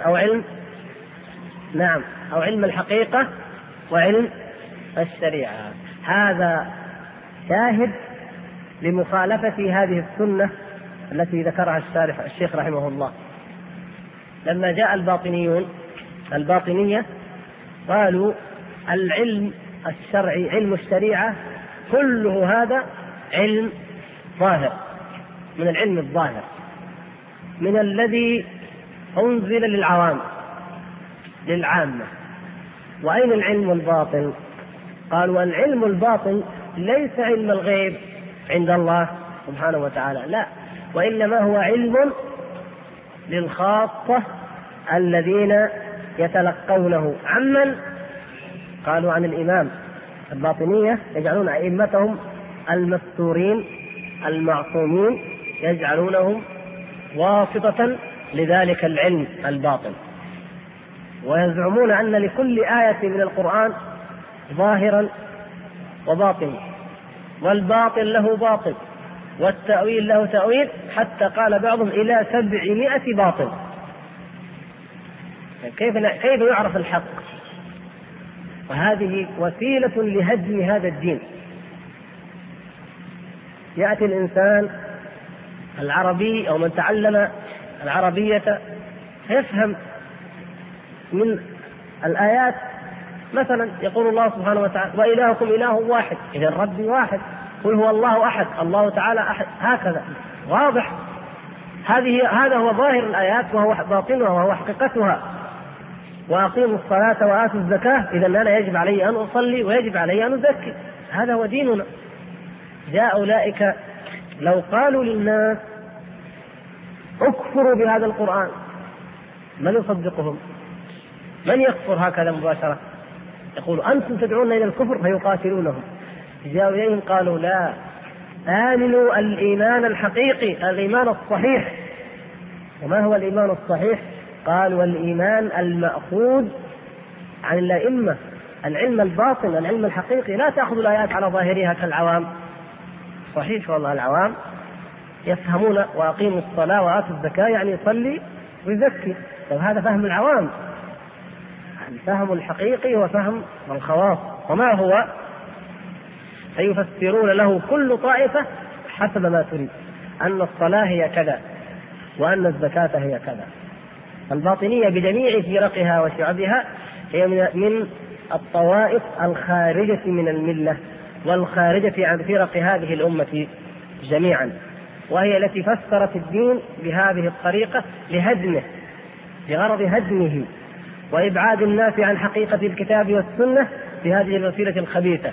أو علم الحقيقة وعلم الشريعة. هذا شاهد لمخالفة هذه السنة التي ذكرها الشيخ رحمه الله. لما جاء الباطنية قالوا العلم الشرعي، علم الشريعة، كله هذا علم ظاهر، من العلم الظاهر، من الذي أنزل للعوام للعامة. وأين العلم الباطن؟ قالوا العلم الباطن ليس علم الغيب عند الله سبحانه وتعالى، لا، وإنما هو علم للخاصة الذين يتلقونه. عمن؟ قالوا عن الإمام. الباطنية يجعلون أئمتهم المستورين المعصومين، يجعلونهم واسطة لذلك العلم الباطن، ويزعمون أن لكل آية من القرآن ظاهرا وباطن، والباطن له باطن والتأويل له تأويل، حتى قال بعضهم إلى 700 باطل. كيف يعرف الحق؟ وهذه وسيلة لهدم هذا الدين. يأتي الإنسان العربي أو من تعلم العربية يفهم من الآيات، مثلا يقول الله سبحانه وتعالى وإلهكم إله واحد، إذا الرب واحد، قل هو الله أحد، الله تعالى أحد، هكذا واضح. هذا هو ظاهر الآيات وهو باطنها وهو حقيقتها. وأقيموا الصلاة وآتوا الزكاة، إذا أنا يجب علي أن أصلي ويجب علي أن أزكي، هذا هو ديننا. جاء أولئك لو قالوا للناس اكفروا بهذا القرآن من يصدقهم؟ من يكفر هكذا مباشرة؟ يقول أنتم تدعون إلى الكفر فيقاتلونهم. جاءوا إليهم قالوا لا، آمنوا الإيمان الحقيقي، الإيمان الصحيح. وما هو الإيمان الصحيح؟ قالوا الإيمان المأخوذ عن الأئمة، العلم الباطن، العلم الحقيقي. لا تأخذ الآيات على ظاهرها كالعوام. صحيح والله العوام يفهمون وأقيموا الصلاة وآتوا الزكاة يعني يصلي ويزكي، طيب هذا فهم العوام. الفهم الحقيقي وفهم الخواص، وما هو؟ فيفسرون له كل طائفة حسب ما تريد، أن الصلاة هي كذا وأن الزكاة هي كذا. الباطنية بجميع فرقها وشعبها هي من الطوائف الخارجة من الملة والخارجة عن فرق هذه الأمة جميعا، وهي التي فسرت الدين بهذه الطريقة لهدمه، لغرض هدمه وإبعاد الناس عن حقيقة الكتاب والسنة بهذه الوسيلة الخبيثة،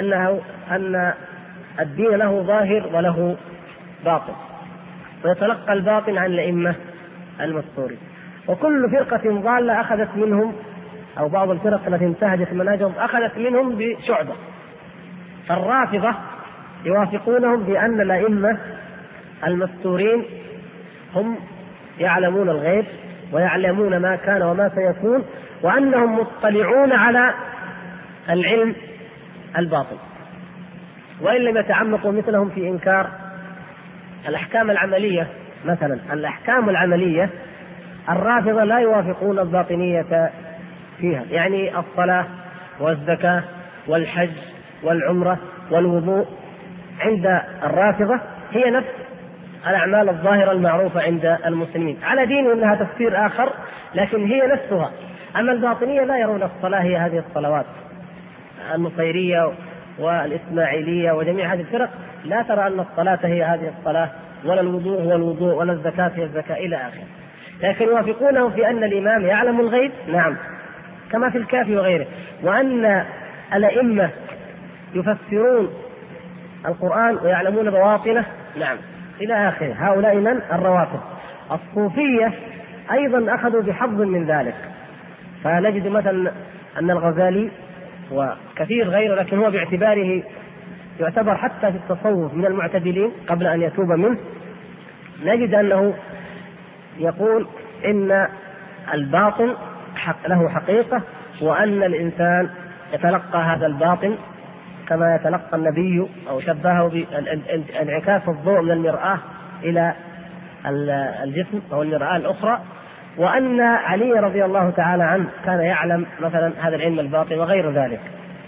أن الدين له ظاهر وله باطن، ويتلقى الباطن عن الأئمة المستورين. وكل فرقة ضالة أخذت منهم، أو بعض الفرق التي انتهجت منهجهم أخذت منهم بشعبة. فالرافضة يوافقونهم بأن الأئمة المستورين هم يعلمون الغيب ويعلمون ما كان وما سيكون، وأنهم مطلعون على العلم الباطن، وإن لم يتعمقوا مثلهم في إنكار الأحكام العملية. مثلا الأحكام العملية الرافضة لا يوافقون الباطنية فيها، يعني الصلاة والزكاة والحج والعمرة والوضوء عند الرافضة هي نفس الأعمال الظاهرة المعروفة عند المسلمين، على دين أنها تفسير آخر لكن هي نفسها. أما الباطنية لا يرون الصلاة هي هذه الصلوات. النصيرية والإسماعيلية وجميع هذه الفرق لا ترى أن الصلاة هي هذه الصلاة، ولا الوضوء هو الوضوء، ولا الزكاة هي الزكاة إلى آخره. لكن يوافقونه في أن الإمام يعلم الغيب، نعم، كما في الكافي وغيره، وأن الأئمة يفسرون القرآن ويعلمون بواطنه، نعم، إلى آخره. هؤلاء من الروافض. الصوفية أيضا أخذوا بحظ من ذلك، فنجد مثلا أن الغزالي وكثير غيره، لكن هو باعتباره يعتبر حتى في التصوف من المعتدلين قبل أن يتوب منه، نجد أنه يقول إن الباطن له حقيقة، وأن الإنسان يتلقى هذا الباطن كما يتلقى النبي، أو شبهه بانعكاس الضوء من المرآة إلى الجسم أو المرآة الأخرى، وأن علي رضي الله تعالى عنه كان يعلم مثلا هذا العلم الباطن وغير ذلك.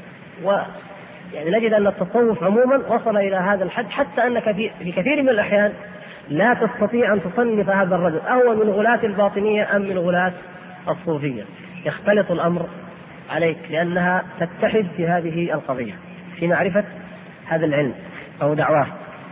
ويعني نجد أن التصوف عموما وصل إلى هذا الحد، حتى أنك في كثير من الأحيان لا تستطيع أن تصنف هذا الرجل أهو من غلاة الباطنية أم من غلاة الصوفية، يختلط الأمر عليك لأنها تتحد في هذه القضية في معرفة هذا العلم أو دعواه.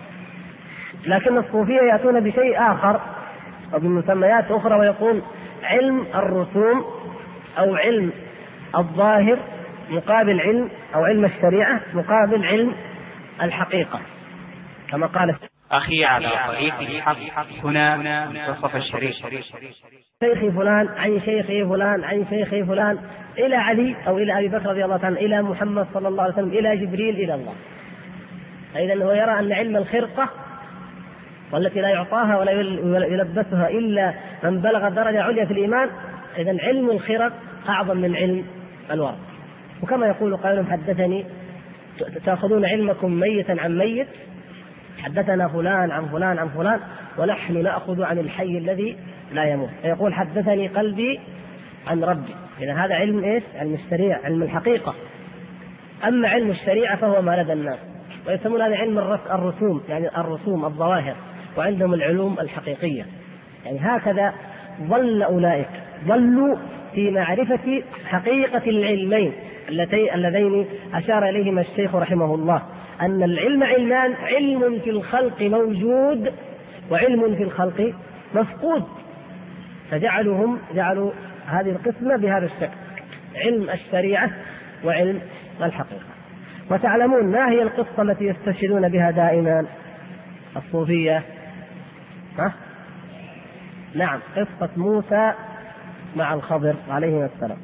لكن الصوفية يأتون بشيء آخر أو بمسميات أخرى، ويقول علم الرسوم أو علم الظاهر مقابل علم، أو علم الشريعة مقابل علم الحقيقة كما قال أخي على طريق الحق هنا منتصف الشريف. شيخي فلان عن شيخي فلان عن شيخي فلان إلى علي أو إلى أبي بكر رضي الله عنه إلى محمد صلى الله عليه وسلم إلى جبريل إلى الله. إذن هو يرى أن علم الخرقة والتي لا يعطاها ولا يلبسها إلا من بلغ درجة عليا في الإيمان، إذن علم الخرق أعظم من علم الورق. وكما يقول قائل حدثني تأخذون علمكم ميتا عن ميت، حدثنا فلان عن فلان عن فلان ونحن نأخذ عن الحي الذي لا يموت. فيقول حدثني قلبي عن ربي. إذا هذا علم إيش؟ علم الشريعة، علم الحقيقة. أما علم الشريعة فهو ما لدى الناس، ويسمون هذا علم الرسوم، يعني الرسوم الظواهر، وعندهم العلوم الحقيقية. يعني هكذا ظل أولئك، ظلوا في معرفة حقيقة العلمين اللذين أشار إليهما الشيخ رحمه الله، أن العلم علمان: علم في الخلق موجود وعلم في الخلق مفقود. فجعلوا هذه القسمة بهذا الشكل: علم الشريعة وعلم الحقيقة. وتعلمون ما هي القصة التي يستشهدون بها دائما الصوفية؟ نعم، قصة موسى مع الخضر عليه السلام.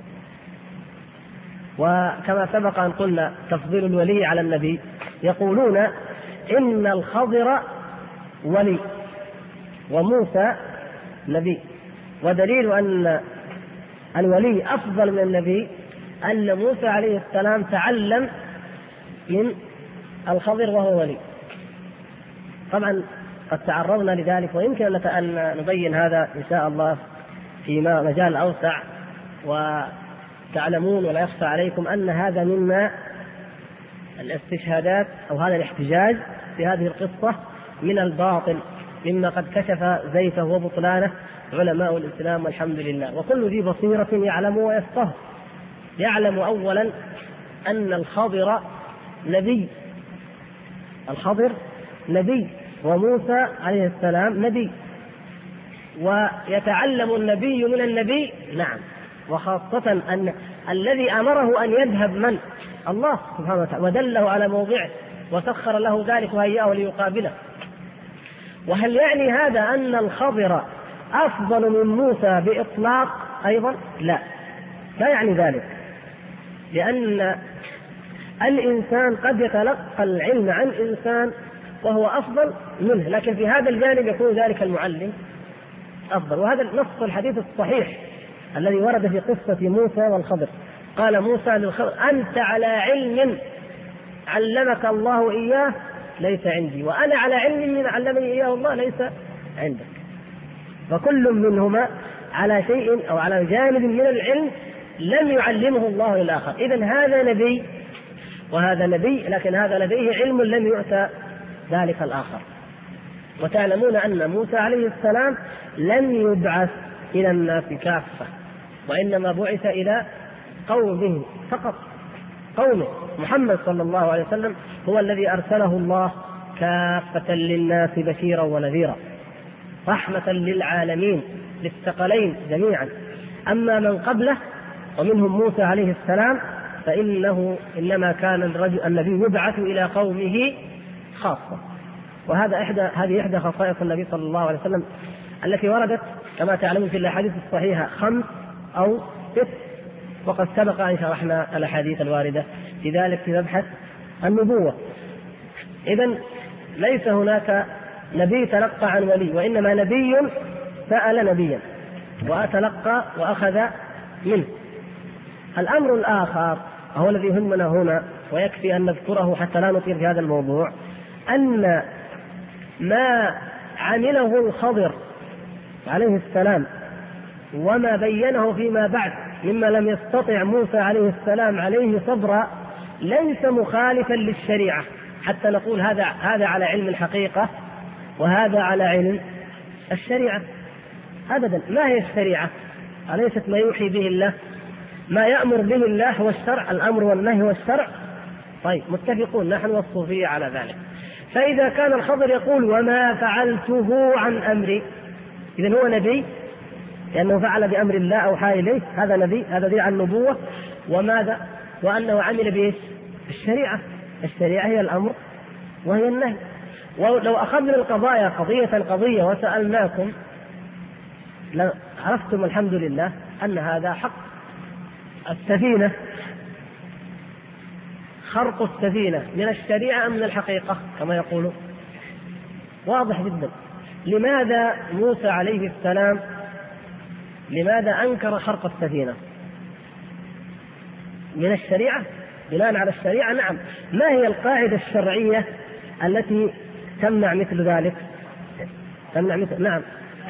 وكما سبق أن قلنا تفضيل الولي على النبي، يقولون إن الخضر ولي وموسى نبي، ودليل أن الولي أفضل من النبي أن موسى عليه السلام تعلم من الخضر وهو ولي. طبعا قد تعرضنا لذلك، ويمكن أن نبين هذا إن شاء الله في مجال أوسع. وتعلمون ولا يخفى عليكم أن هذا مما الاستشهادات أو هذا الاحتجاج في هذه القصة من الباطل، مما قد كشف زيته وبطلانه علماء الإسلام والحمد لله. وكل ذي بصيرة يعلم ويفقه. يعلم أولا أن الخضر نبي، الخضر نبي وموسى عليه السلام نبي، ويتعلم النبي من النبي. نعم، وخاصة أن الذي أمره أن يذهب من؟ الله سبحانه وتعالى، ودله على موضعه وسخر له ذلك وهيأه ليقابله. وهل يعني هذا أن الخضر أفضل من موسى بإطلاق أيضا؟ لا يعني ذلك، لأن الإنسان قد يتلقى العلم عن إنسان وهو أفضل منه، لكن في هذا الجانب يكون ذلك المعلم أفضل. وهذا نص الحديث الصحيح الذي ورد في قصة موسى والخضر. قال موسى للخضر: أنت على علم علمك الله إياه ليس عندي، وأنا على علم من علمني إياه الله ليس عندك. فكل منهما على شيء أو على جانب من العلم لم يعلمه الله للآخر. إذن هذا نبي وهذا نبي، لكن هذا لديه علم لم يؤتى ذلك الآخر. وتعلمون أن موسى عليه السلام لم يبعث إلى الناس كافة، وإنما بعث إلى قومه فقط، قومه. محمد صلى الله عليه وسلم هو الذي أرسله الله كافة للناس بشيرا ونذيرا، رحمة للعالمين، للثقلين جميعا. أما من قبله ومنهم موسى عليه السلام فإنه إنما كان النبي يبعث إلى قومه خاصة. هذه إحدى خصائص النبي صلى الله عليه وسلم التي وردت كما تعلمون في الأحاديث الصحيحة 5 أو 6، وقد سبق أن شرحنا الأحاديث الواردة في ذلك في مبحث النبوة. إذن ليس هناك نبي تلقى عن ولي، وإنما نبي سأل نبيا وأتلقى وأخذ منه. الأمر الآخر هو الذي يهمنا هنا ويكفي أن نذكره حتى لا نطيل في هذا الموضوع، أن ما عمله الخضر عليه السلام وما بينه فيما بعد مما لم يستطع موسى عليه السلام عليه صبرا ليس مخالفا للشريعة حتى نقول هذا على علم الحقيقة وهذا على علم الشريعة. أبدا، ما هي الشريعة؟ أليست ما يوحي به الله؟ ما يأمر به الله هو الشرع، الأمر والنهي والشرع. طيب، متفقون نحن والصوفية على ذلك. فإذا كان الخضر يقول وما فعلته عن أمري، إذن هو نبي لأنه فعل بأمر الله أوحى إليه، هذا نبي، هذا دليل على النبوة. وماذا؟ وأنه عمل به الشريعة. الشريعة هي الأمر وهي النهي. ولو أخذنا القضايا قضية وسألناكم عرفتم الحمد لله أن هذا حق. السفينة، خرق السفينة من الشريعة أم من الحقيقة كما يقولون؟ واضح جدا. لماذا موسى عليه السلام لماذا أنكر خرق السفينة؟ من الشريعة، بناء على الشريعة. نعم. ما هي القاعدة الشرعية التي تمنع مثل ذلك؟ نعم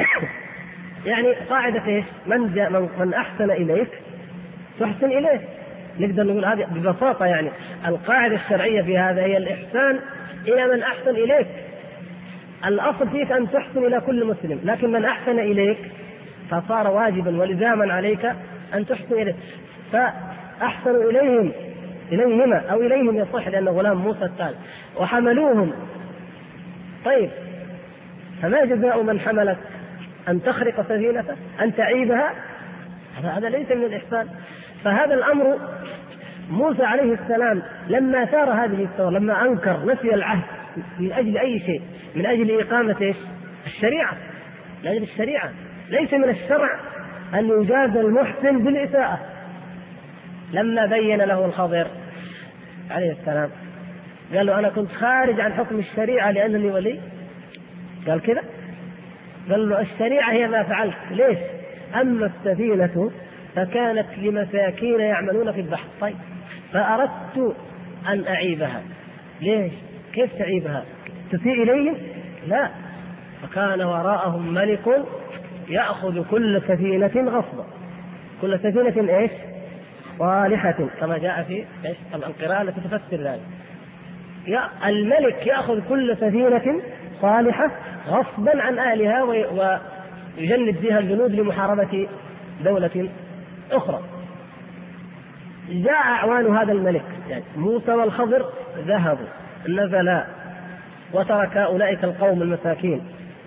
يعني قاعدة ايش؟ من أحسن إليك تحسن إليه. نقدر نقول هذه ببساطة. يعني القاعدة الشرعية في هذا هي الإحسان إلى من أحسن إليك. الأصل فيك أن تحسن إلى كل مسلم، لكن من أحسن إليك فصار واجبا ولزاما عليك أن تحسن إليه. فأحسنوا إليهما أو إليهم يصح، لأن غلام موسى الثالث وحملوهم. طيب، فما جزاء من حملك؟ أن تخرق سفينته، أن تعيبها؟ هذا ليس من الإحسان. فهذا الأمر موسى عليه السلام لما ثار هذه الثورة، لما أنكر نسي العهد من أجل أي شيء، من أجل إقامة الشريعة، من أجل الشريعة. ليس من الشرع أن يجازى المحسن بالإساءة. لما بين له الخضر عليه السلام قال له أنا كنت خارج عن حكم الشريعة لأنني ولي، قال كذا، قال له الشريعة هي ما فعلت. ليش؟ أما السفينة فكانت لمساكين يعملون في البحر. طيب، فأردت أن أعيبها. ليش؟ كيف تعيبها؟ تسيء إليهم؟ لا. فكان وراءهم ملك يأخذ كل سفينة غصبا. كل سفينة إيش؟ صالحة، كما جاء في القراءة التي تفسر ذلك. الملك يأخذ كل سفينة صالحة غصبا عن أهلها ويجند بها الجنود لمحاربة دولة أخرى. جاء أعوان هذا الملك، يعني موسى والخضر، ذهبوا نزلا وترك أولئك القوم المساكين.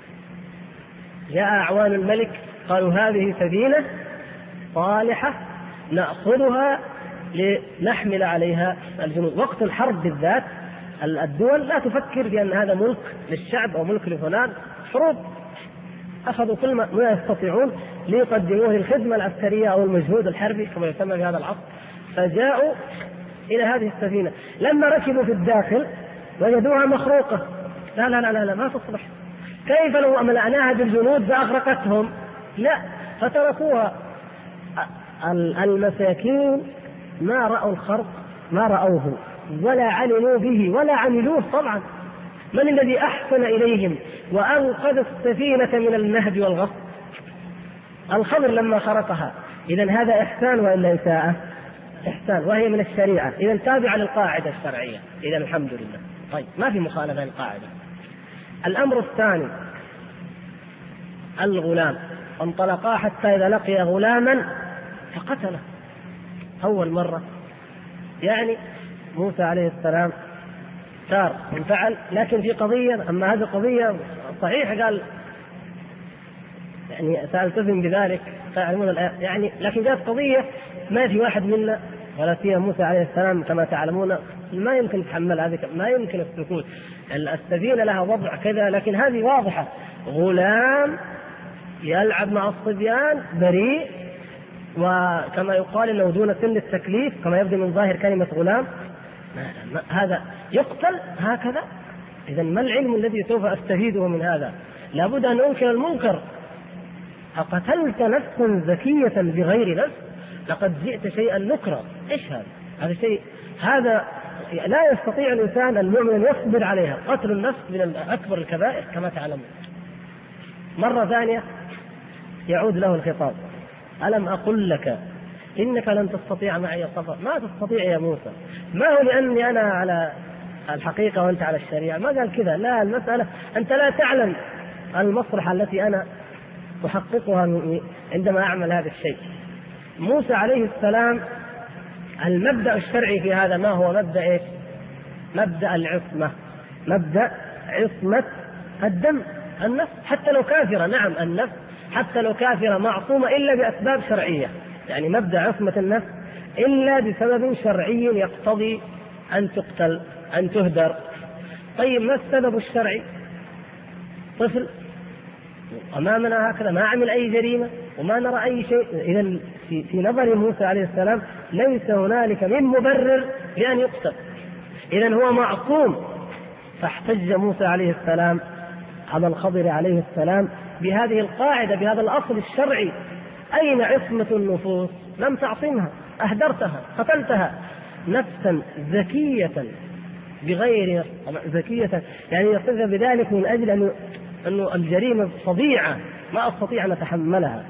جاء أعوان الملك قالوا هذه سفينة صالحة نأخذها لنحمل عليها الجنود. وقت الحرب بالذات الدول لا تفكر بأن هذا ملك للشعب أو ملك لفلان. حروب أخذوا كل ما يستطيعون ليقدموه للخدمة العسكرية أو المجهود الحربي كما يسمى في هذا العصر. فجاءوا إلى هذه السفينة، لما ركبوا في الداخل وجدوها مخروقة. لا لا لا لا، ما تصلح. كيف لو ملأناها بالجنود فأغرقتهم؟ لا، فتركوها. المساكين ما رأوا الخرق، ما رأوه ولا علموا به ولا عملوه. طبعا من الذي أحسن إليهم وأنقذ السفينة من النهب والغصب؟ الخضر لما خرقها. إذن هذا إحسان وإلا إساءة؟ إحسان، وهي من الشريعة، إذن تابعة للقاعدة الشرعية. إذن الحمد لله. طيب، ما في مخالفة للقاعدة. الأمر الثاني، الغلام. انطلقا حتى إذا لقي غلاما فقتله. أول مرة يعني موسى عليه السلام سار وانفعل، لكن في قضية، أما هذه القضية صحيح قال يعني سألتزم بذلك يعني، لكن جاءت قضية ما في واحد منا ولا فيها موسى عليه السلام كما تعلمون ما يمكن يتحمل هذه، ما يمكن السكوت. السفينة لها وضع كذا، لكن هذه واضحة. غلام يلعب مع الصبيان بريء، وكما يقال انه دون سن التكليف كما يبدو من ظاهر كلمة غلام، هذا يقتل هكذا. إذا ما العلم الذي سوف أستفيده من هذا؟ لابد أن أنكر المنكر. أقتلت نفسا زكية بغير نفس؟ لقد جئت شيئا نكرا. إيش هذا؟ هذا شيء، هذا لا يستطيع الإنسان المؤمن يصبر عليها. قتل النفس من أكبر الكبائر كما تعلمون. مرة ثانية يعود له الخطاب: ألم أقل لك إنك لن تستطيع معي صبرا؟ ما تستطيع يا موسى. ما هو لأني أنا على الحقيقة وأنت على الشريعة، ما قال كذا. لا، المسألة أنت لا تعلم المصلحة التي أنا أحققها عندما أعمل هذا الشيء. موسى عليه السلام المبدأ الشرعي في هذا ما هو؟ مبدأ إيش؟ مبدأ العصمة، مبدأ عصمة الدم، النفس حتى لو كافرة. نعم، النفس حتى لو كافرة معصومة إلا بأسباب شرعية. يعني مبدأ عصمة النفس إلا بسبب شرعي يقتضي أن تقتل، أن تهدر. طيب ما السبب الشرعي؟ طفل أمامنا هكذا ما عمل أي جريمة وما نرى أي شيء. إذن في نظر موسى عليه السلام ليس هنالك من مبرر لأن يقتل، إذن هو معصوم. فاحتج موسى عليه السلام على الخضر عليه السلام بهذه القاعدة، بهذا الأصل الشرعي: أين عصمة النفوس؟ لم تعصمها، أهدرتها، قتلتها نفسا زكية بغير زكية، يعني يصف بذلك من أجل أنه الجريمة فظيعة ما أستطيع أن أتحملها.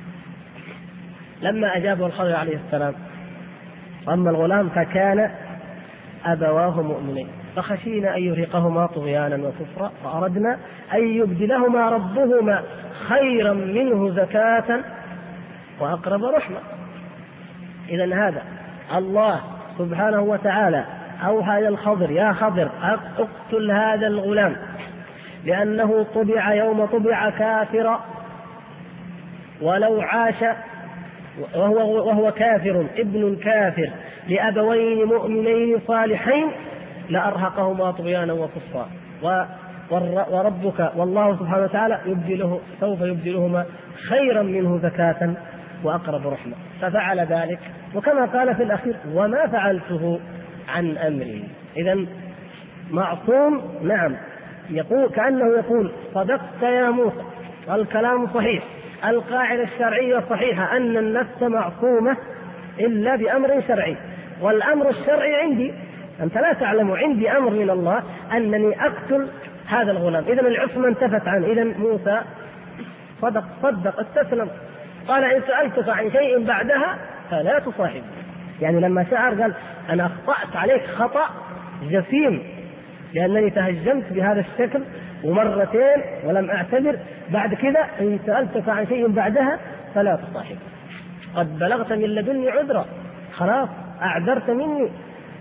لما أجابه الخضر عليه السلام: أما الغلام فكان أبواه مؤمنين فخشينا أن يرهقهما طغيانا وكفرا فأردنا أن يبدلهما ربهما خيرا منه زكاة وأقرب رحمة. إذن هذا الله سبحانه وتعالى أوحى إلى الخضر: يا خضر اقتل هذا الغلام لأنه طبع يوم طبع كافرا، ولو عاش وهو كافر ابن كافر لأبوين مؤمنين صالحين لأرهقهما طغيانا وكفرا، وربك والله سبحانه وتعالى سوف يبدلهما خيرا منه زكاة وأقرب رحمة. ففعل ذلك، وكما قال في الأخير: وما فعلته عن أمري. إذن معصوم، نعم، يقول كأنه يقول: صدقت يا موسى، الكلام صحيح، القاعدة الشرعية صحيحة أن النفس معصومة إلا بأمر شرعي، والأمر الشرعي عندي، أنت لا تعلم، عندي أمر من الله أنني أقتل هذا الغلام. إذن العصمة انتفت عنه. إذن موسى صدق استسلم، قال: إن سألتك عن شيء بعدها فلا تصاحبني. يعني لما شعر قال: أنا أخطأت عليك خطأ جسيم لأنني تهجمت بهذا الشكل ومرتين ولم أعتذر، بعد كذا إن سألتك عن شيء بعدها فلا تصاحبني، قد بلغت من لدني عذرا، خلاص أعذرت مني،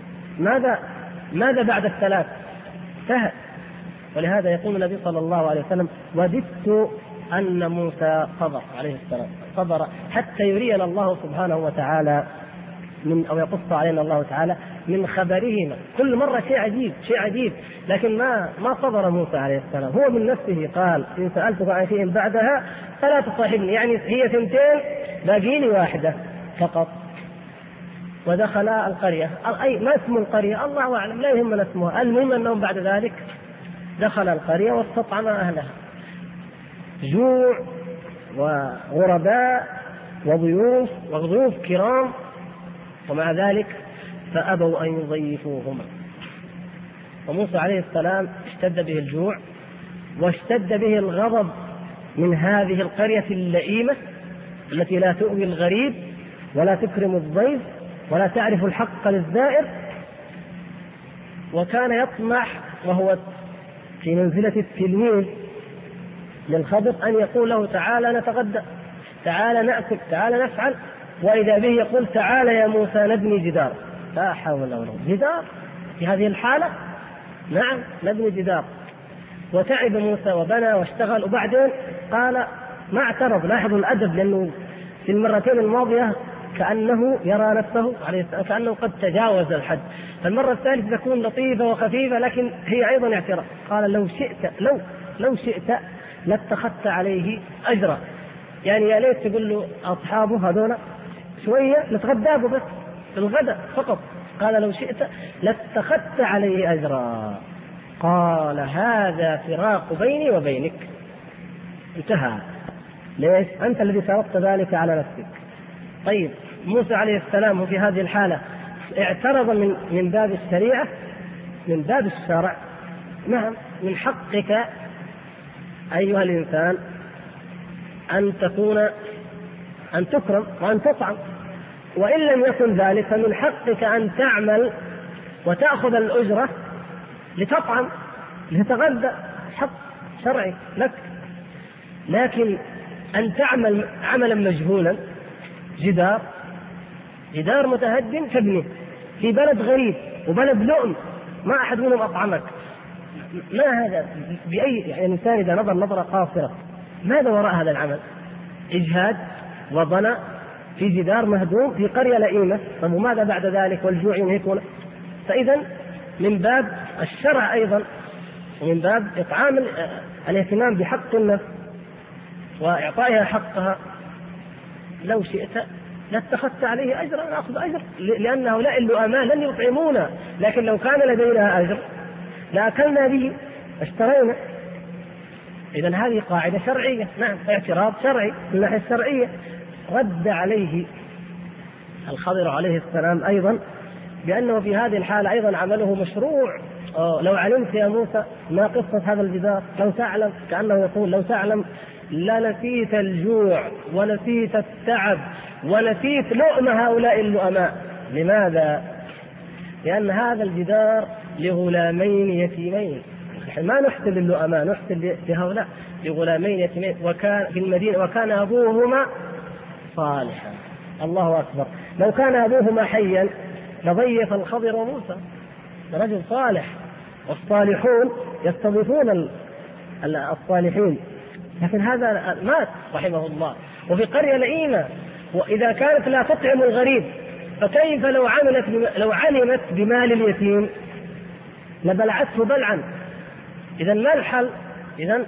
ماذا بعد الثلاث؟ انتهى. ولهذا يقول النبي صلى الله عليه وسلم: وددت أن موسى صبر عليه السلام، صبر حتى يرينا الله سبحانه وتعالى أو يقص علينا الله تعالى من خبرهما كل مرة شيء عجيب، لكن ما صبر موسى عليه السلام. هو من نفسه قال: إن سألتك عن شيء بعدها فلا تصاحبني، يعني هي ثنتين باقي لي واحدة فقط. ودخل القرية، أي ما اسم القرية الله أعلم، لا يهمنا اسمها، المهم أنهم بعد ذلك دخل القرية واستطعم أهلها، جوع وغرباء وضيوف كرام، ومع ذلك فأبوا أن يضيفوهما. وموسى عليه السلام اشتد به الجوع واشتد به الغضب من هذه القرية اللئيمة التي لا تؤوي الغريب ولا تكرم الضيف ولا تعرف الحق للزائر. وكان يطمح وهو في منزلة التلميذ للخضر أن يقول له: تعالى نتغدى، تعالى نأكل، تعالى نفعل، وإذا به يقول: تعالى يا موسى نبني جدار. لا حول ولا قوة، جدار في هذه الحالة؟ نعم نبني جدار. وتعب موسى وبنى واشتغل، وبعدين قال ما اعترض. لاحظوا الأدب، لأنه في المرتين الماضية كأنه يرى نفسه عليه السلام كأنه قد تجاوز الحد، فالمرة الثالثة تكون لطيفة وخفيفة لكن هي أيضا اعتراض. قال: لو شئت لاتخذت عليه أجرا، يعني يا ليت تقول له أصحابه هذول شوية نتغدى بس الغداء فقط. قال: لو شئت لاتخذت عليه أجرا. قال: هذا فراق بيني وبينك. انتهى. ليش؟ أنت الذي فرضت ذلك على نفسك. طيب موسى عليه السلام في هذه الحالة اعترض من باب الشريعة، من باب الشرع. نعم، من حقك أيها الإنسان أن تكرم وأن تطعم، وإن لم يكن ذلك فمن حقك أن تعمل وتأخذ الأجرة لتطعم لتتغذى، حق شرعي لك. لكن أن تعمل عملا مجهولا، جدار متهدم تبنيه في بلد غريب وبلد لؤم ما أحد منهم أطعمك، ما هذا؟ بأي يعني الإنسان إذا نظر نظرة قاصرة ماذا وراء هذا العمل؟ إجهاد وضنى في جدار مهدوم في قرية لئيمة. طب وماذا بعد ذلك والجوع ينهكنا؟ فإذا من باب الشرع أيضا ومن باب إطعام الاهتمام بحق النفس وإعطائها حقها. لو شئت لاتخذت عليه أجرا، نأخذ أجر، لأن هؤلاء اللؤماء لن يطعمونا، لكن لو كان لدينا أجر لأكلنا به اشترينا. إذن هذه قاعدة شرعية، نعم، اعتراض شرعي من الناحية الشرعية. رد عليه الخضر عليه السلام أيضا بأنه في هذه الحالة أيضا عمله مشروع. لو علمت يا موسى ما قصة هذا الجدار، لو تعلم، كأنه يقول لو تعلم لنسيت الجوع ونسيت التعب ونسيت لؤم هؤلاء اللؤماء. لماذا؟ لأن هذا الجدار لغلامين يتيمين، ما نحسن للؤماء، نحسن لهؤلاء، لغلامين يتيمين وكان في المدينة وكان أبوهما صالحا. الله أكبر، لو كان أبوهما حيا لضيف الخضر وموسى، رجل صالح، والصالحون يستضيفون الصالحين، لكن هذا مات رحمه الله وفي قرية لئيمة. وإذا كانت لا تطعم الغريب فكيف لو علمت بمال اليتيم لبلعته بلعا. إذن ما الحل؟ إذن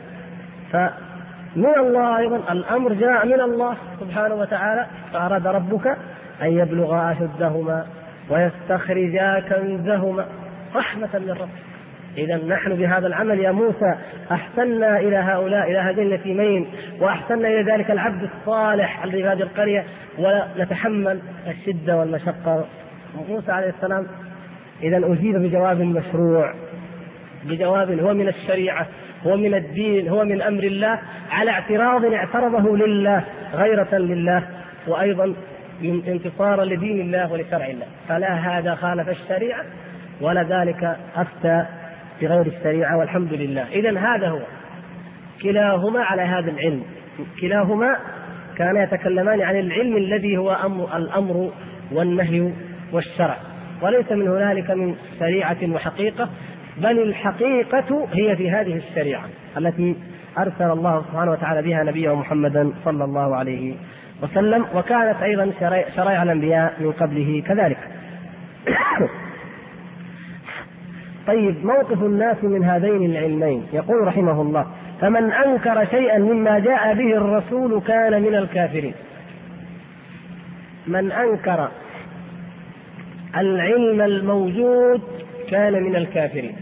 فمن الله أيضا الأمر جاء من الله سبحانه وتعالى، فأراد ربك أن يبلغا أشدهما ويستخرجا كنزهما رحمة من ربك. إذن نحن بهذا العمل يا موسى أحسننا إلى هؤلاء، إلى هذين اليتيمين، وأحسننا إلى ذلك العبد الصالح الذي في هذه القرية، ونتحمل الشدة والمشقة. موسى عليه السلام إذن أجيب بجواب مشروع، بجواب هو من الشريعة، هو من الدين، هو من أمر الله، على اعتراض اعترضه لله غيرة لله، وأيضا انتصارا لدين الله ولشرع الله. فلا هذا خالف الشريعة ولا ذلك أفتى بغير الشريعة، والحمد لله. إذن هذا هو، كلاهما على هذا العلم، كلاهما كان يتكلمان عن العلم الذي هو الأمر والنهي والشرع، وليس من هنالك من شريعة وحقيقة، بل الحقيقة هي في هذه الشريعة التي أرسل الله سبحانه وتعالى بها نبيه محمدا صلى الله عليه وسلم، وكانت أيضا شرائع الأنبياء من قبله كذلك. طيب، موقف الناس من هذين العلمين. يقول رحمه الله: فمن أنكر شيئا مما جاء به الرسول كان من الكافرين. من أنكر العلم الموجود كان من الكافرين.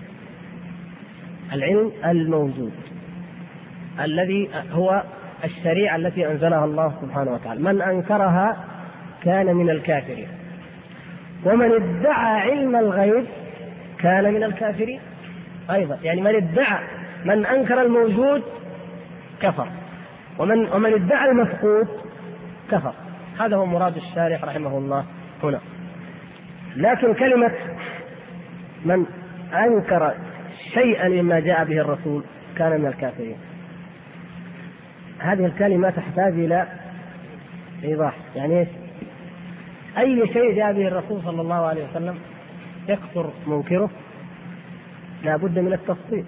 العلم الموجود الذي هو الشريعة التي أنزلها الله سبحانه وتعالى، من أنكرها كان من الكافرين. ومن ادعى علم الغيب كان من الكافرين أيضا، يعني من ادعى، من أنكر الموجود كفر، ومن ادعى المفقود كفر. هذا هو مراد الشارح رحمه الله هنا. لكن كلمة من أنكر شيئا مما جاء به الرسول كان من الكافرين، هذه الكلمة تحتاج إلى إيضاح. يعني أي شيء جاء به الرسول صلى الله عليه وسلم يكثر منكره، لا بد من التفصيل،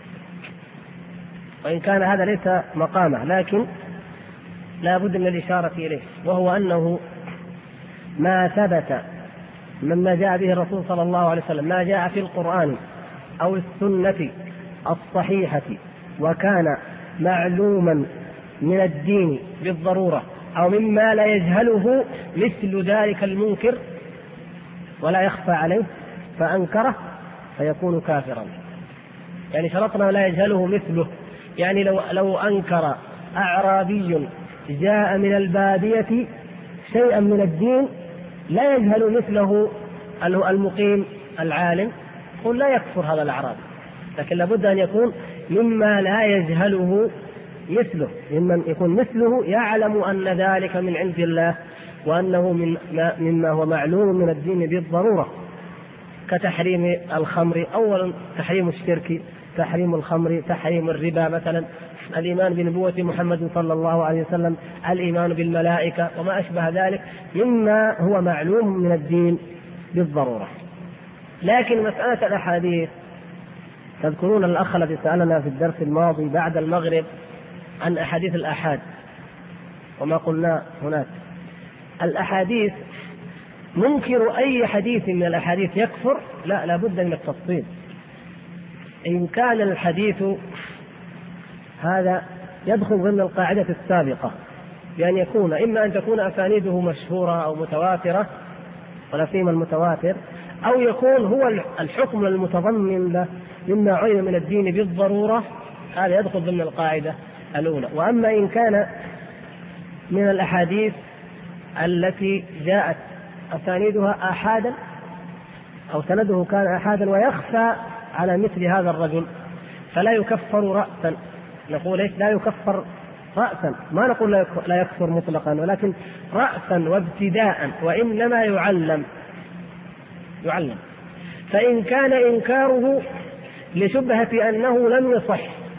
وإن كان هذا ليس مقامه، لكن لا بد من الإشارة إليه، وهو أنه ما ثبت مما جاء به الرسول صلى الله عليه وسلم، ما جاء في القرآن أو السنة الصحيحة وكان معلوما من الدين بالضرورة، أو مما لا يجهله مثل ذلك المنكر ولا يخفى عليه فأنكره فيكون كافرا. يعني شرطنا لا يجهله مثله، يعني لو أنكر أعرابي جاء من البادية شيئا من الدين لا يجهل مثله المقيم العالم، قل لا يكفر هذا الأعرابي، لكن لابد أن يكون مما لا يجهله مثله، ممن يكون مثله يعلم أن ذلك من عند الله وأنه مما هو معلوم من الدين بالضرورة، كتحريم الخمر، أولا تحريم الشرك، تحريم الخمر، تحريم الربا مثلا، الإيمان بنبوة محمد صلى الله عليه وسلم، الإيمان بالملائكة وما أشبه ذلك مما هو معلوم من الدين بالضرورة. لكن مسألة الأحاديث، تذكرون الأخ الذي سألنا في الدرس الماضي بعد المغرب عن أحاديث الآحاد وما قلنا هناك. الأحاديث، منكر أي حديث من الأحاديث يكفر؟ لا بد من التفصيل. إن كان الحديث هذا يدخل ضمن القاعدة السابقة بأن يكون إما أن تكون أسانيده مشهورة أو متواترة، ولا سيما المتواتر، أو يكون هو الحكم المتضمن له مما علم من الدين بالضرورة، هذا يدخل ضمن القاعدة الأولى. وأما إن كان من الأحاديث التي جاءت أسانيدها آحادا أو سنده كان آحادا ويخفى على مثل هذا الرجل فلا يكفر رأسا. نقول إيش؟ لا يكفر رأسا، ما نقول لا يكفر مطلقا، ولكن رأسا وابتداء، وإنما يعلم. فإن كان إنكاره لشبهة أنه لم يصح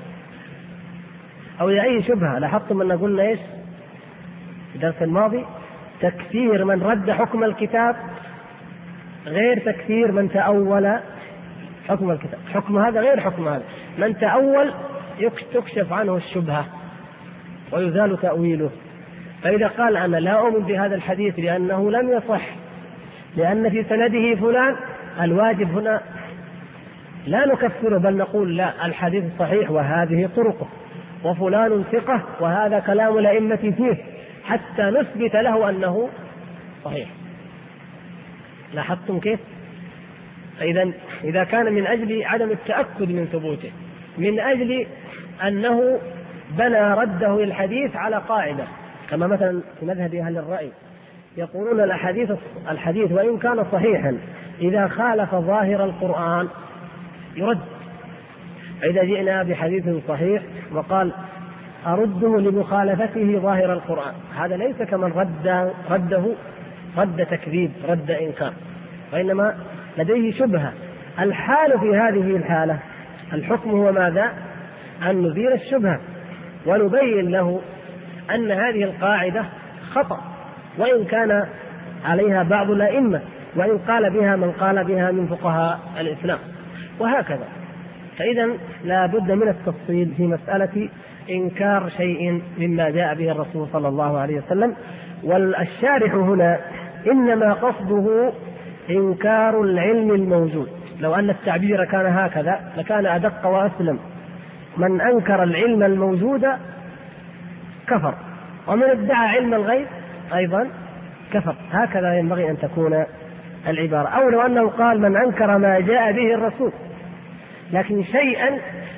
أو لأي شبهة، لاحظتم أن قلنا إيش في الدرس الماضي؟ تكفير من رد حكم الكتاب غير تكفير من تأول حكم الكتاب. حكم هذا غير حكم هذا. من تأول تكشف عنه الشبهة ويزال تأويله. فإذا قال أنا لا أؤمن بهذا الحديث لأنه لم يصح لأن في سنده فلان، الواجب هنا لا نكفره، بل نقول لا، الحديث صحيح وهذه طرقه، وفلان ثقة وهذا كلام الأئمة فيه، حتى نثبت له أنه صحيح. لاحظتم كيف؟ إذا كان من أجل عدم التأكد من ثبوته، من أجل أنه بنى رده للحديث على قاعدة، كما مثلا في مذهب أهل الرأي يقولون الحديث وإن كان صحيحا إذا خالف ظاهر القرآن يرد. فإذا جئنا بحديث صحيح وقال أرده لمخالفته ظاهر القرآن، هذا ليس كمن رده رد تكذيب، رد إنكار، وإنما لديه شبهة. الحال في هذه الحالة الحكم هو ماذا؟ أن نزيل الشبهة ونبين له أن هذه القاعدة خطأ، وإن كان عليها بعض الأئمة، وإن قال بها من قال بها من فقهاء الإسلام، وهكذا. فإذا لا بد من التفصيل في مسألة إنكار شيء مما جاء به الرسول صلى الله عليه وسلم. والشارح هنا إنما قصده إنكار العلم الموجود. لو أن التعبير كان هكذا لكان أدق وأسلم. من أنكر العلم الموجود كفر، ومن ادعى علم الغيب أيضا كفر. هكذا ينبغي أن تكون العبارة. أو لو أنه قال من أنكر ما جاء به الرسول، لكن شيئا،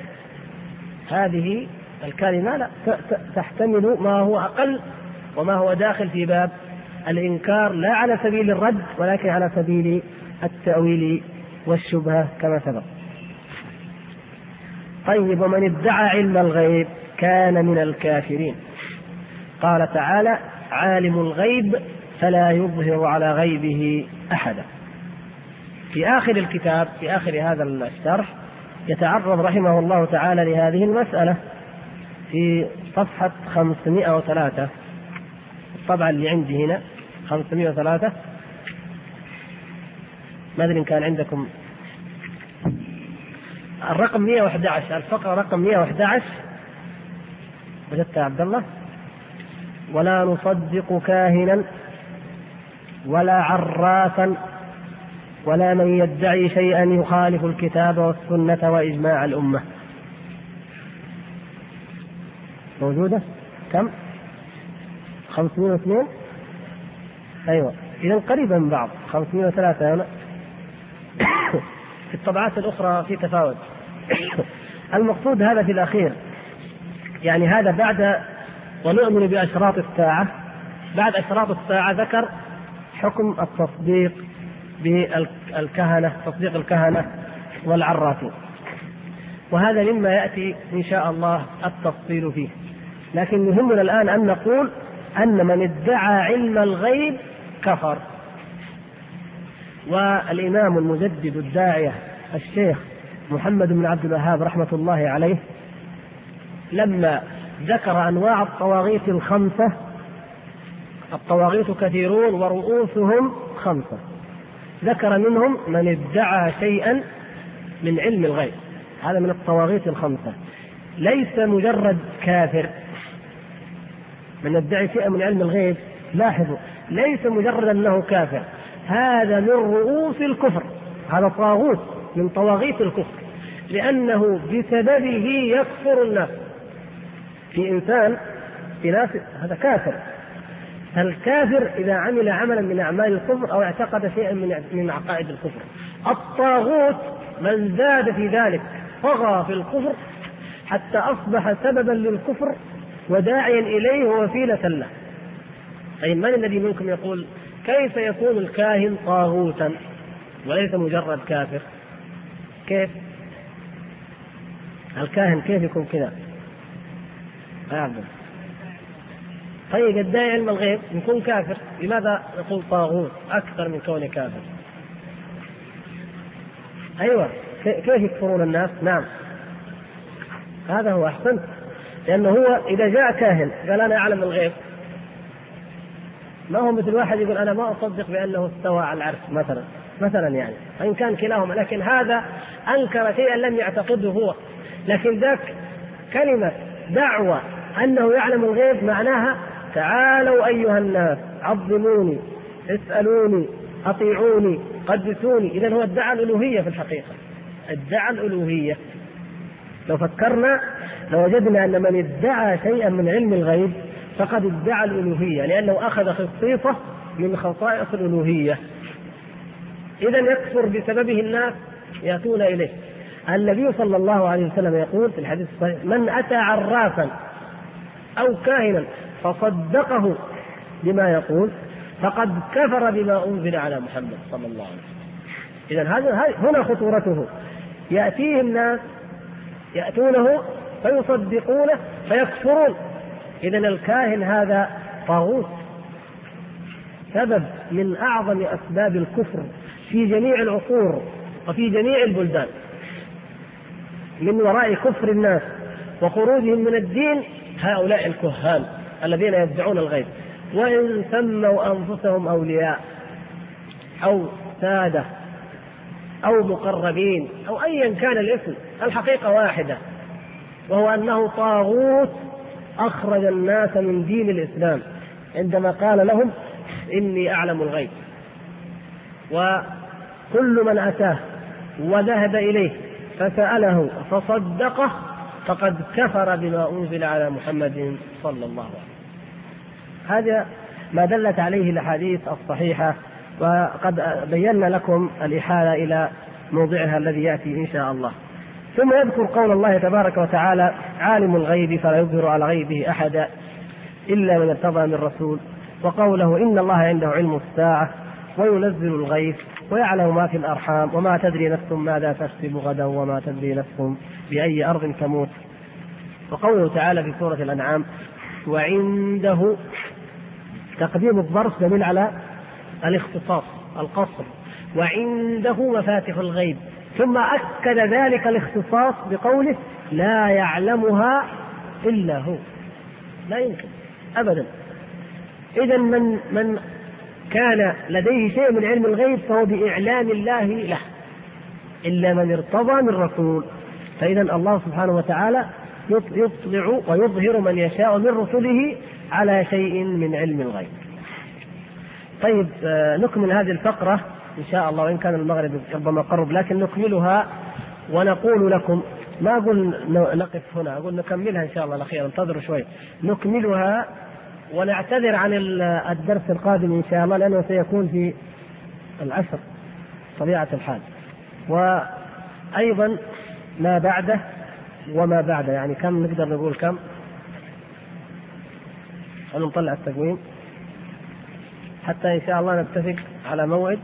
هذه الكلمة لا تحتمل ما هو أقل وما هو داخل في باب الإنكار، لا على سبيل الرد ولكن على سبيل التأويل والشبهة كما سبق. طيب، ومن ادعى علم الغيب كان من الكافرين. قال تعالى عالم الغيب فلا يظهر على غيبه أحدا. في آخر الكتاب، في آخر هذا الشرح، يتعرض رحمه الله تعالى لهذه المسألة في صفحة 503. الطبعة اللي عندي هنا 503، ما أدري إن كان عندكم الرقم 111، الفقرة رقم 111. وجدت يا عبد الله؟ ولا نصدق كاهنا ولا عرافا ولا من يدعي شيئا يخالف الكتاب والسنة وإجماع الأمة. موجودة كم؟ 502. أيوة، إذن قريبا من بعض. 503 هنا. في الطبعات الأخرى في تفاوت. المقصود هذا في الأخير، يعني هذا بعد ونؤمن بأشراط الساعة. بعد أشراط الساعة ذكر حكم التصديق بالكهنة، تصديق الكهنة والعرافين، وهذا مما يأتي إن شاء الله التفصيل فيه. لكن يهمنا الآن أن نقول أن من ادعى علم الغيب كفر. والإمام المجدد الداعية الشيخ محمد بن عبد الوهاب رحمة الله عليه لما ذكر أنواع الطواغيت الخمسة، الطواغيت كثيرون ورؤوسهم خمسة، ذكر منهم من ادعى شيئا من علم الغيب، هذا من الطواغيت الخمسة، ليس مجرد كافر. من يدعي شيئا من علم الغيب، لاحظوا، ليس مجرد أنه كافر، هذا من رؤوس الكفر، هذا طاغوت من طواغيت الكفر، لأنه بسببه يكفر الناس. في ناس هذا كافر. الكافر إذا عمل عملا من أعمال الكفر أو اعتقد شيئا من عقائد الكفر. الطاغوت من زاد في ذلك طغى في الكفر حتى أصبح سببا للكفر وداعيا إليه ووسيلة له. أي من الذي منكم يقول كيف يكون الكاهن طاغوتا وليس مجرد كافر؟ كيف الكاهن كيف يكون كذا؟ طيب الداعي علم الغيب يكون كافر، لماذا يقول طاغوت أكثر من كونه كافر؟ أيوة، كيف يكفرون الناس؟ نعم هذا هو أحسن، لأنه هو إذا جاء كاهن قال أنا أعلم الغيب، ما هو مثل واحد يقول أنا ما أصدق بأنه استوى على العرش مثلا يعني، وإن كان كلاهما، لكن هذا أنكر شيئا لم يعتقده هو. لكن ذاك كلمة دعوة أنه يعلم الغيب معناها تعالوا أيها الناس عظموني اسألوني أطيعوني قدسوني. إذن هو ادعى الألوهية في الحقيقة، ادعى الألوهية. لو فكرنا لوجدنا أن من ادعى شيئا من علم الغيب فقد ادعى الألوهية، لأنه أخذ خصيصة من خصائص الألوهية. إذن يكفر بسببه الناس يأتون إليه. النبي صلى الله عليه وسلم يقول في الحديث الصحيح من أتى عرافا أو كاهنا فصدقه بما يقول فقد كفر بما أنزل على محمد صلى الله عليه وسلم. إذن هنا خطورته، يأتيه الناس يأتونه فيصدقونه فيكفرون. إذن الكاهن هذا طاغوت، سبب من أعظم أسباب الكفر في جميع العصور وفي جميع البلدان. من وراء كفر الناس وخروجهم من الدين هؤلاء الكهان الذين يدعون الغيب، وإن سموا أنفسهم أولياء أو سادة أو مقربين أو أيا كان الاسم، الحقيقة واحدة، وهو أنه طاغوت أخرج الناس من دين الإسلام عندما قال لهم إني أعلم الغيب. وكل من أتاه وذهب إليه فسأله فصدقه فقد كفر بما أنزل على محمد صلى الله عليه وسلم. هذا ما دلت عليه الأحاديث الصحيحة، وقد بينا لكم الإحالة إلى موضعها الذي يأتي إن شاء الله. ثم يذكر قول الله تبارك وتعالى عالم الغيب فلا يظهر على غيبه أحدا إلا من ارتضى من رسول، وقوله إن الله عنده علم الساعة وينزل الغيث ويعلم ما في الأرحام وما تدري نفس ماذا تكسب غدا وما تدري نفس بأي أرض تموت. وقوله تعالى في سورة الأنعام وعنده، تقديم الظرف دليل على الاختصاص القصر، وعنده مفاتح الغيب، ثم أكد ذلك الاختصاص بقوله لا يعلمها إلا هو. لا يمكن أبدا. إذن من كان لديه شيء من علم الغيب فهو بإعلام الله له، إلا من ارتضى من رسول. فإذا الله سبحانه وتعالى يطلع ويظهر من يشاء من رسله على شيء من علم الغيب. طيب نكمل هذه الفقرة إن شاء الله، وإن كان المغرب ربما قرب، لكن نكملها ونقول لكم، ما أقول نقف هنا، أقول نكملها إن شاء الله الأخير، انتظروا شوي نكملها، ونعتذر عن الدرس القادم إن شاء الله لأنه سيكون في 10 طبيعة الحال، وأيضا ما بعده وما بعده، يعني كم نقدر نقول كم؟ خلونا نطلع التقويم حتى إن شاء الله نتفق على موعد،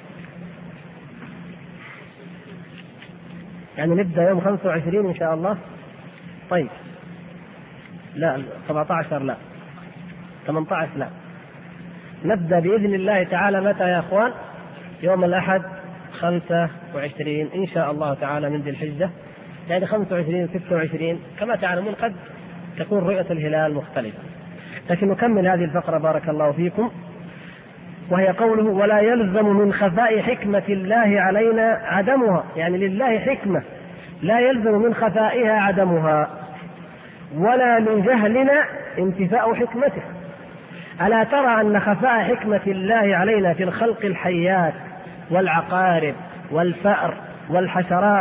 يعني نبدأ يوم 25 إن شاء الله. طيب لا 17 لا 18 لا، نبدأ بإذن الله تعالى متى يا أخوان؟ يوم الأحد 25 إن شاء الله تعالى من ذي الحجة، يعني 25 26 كما تعلمون قد تكون رؤية الهلال مختلفة. لكن نكمل هذه الفقرة بارك الله فيكم، وهي قوله ولا يلزم من خفاء حكمة الله علينا عدمها، يعني لله حكمة لا يلزم من خفائها عدمها، ولا من جهلنا انتفاء حكمته. ألا ترى أن خفاء حكمة الله علينا في الخلق الحيات والعقارب والفأر والحشرات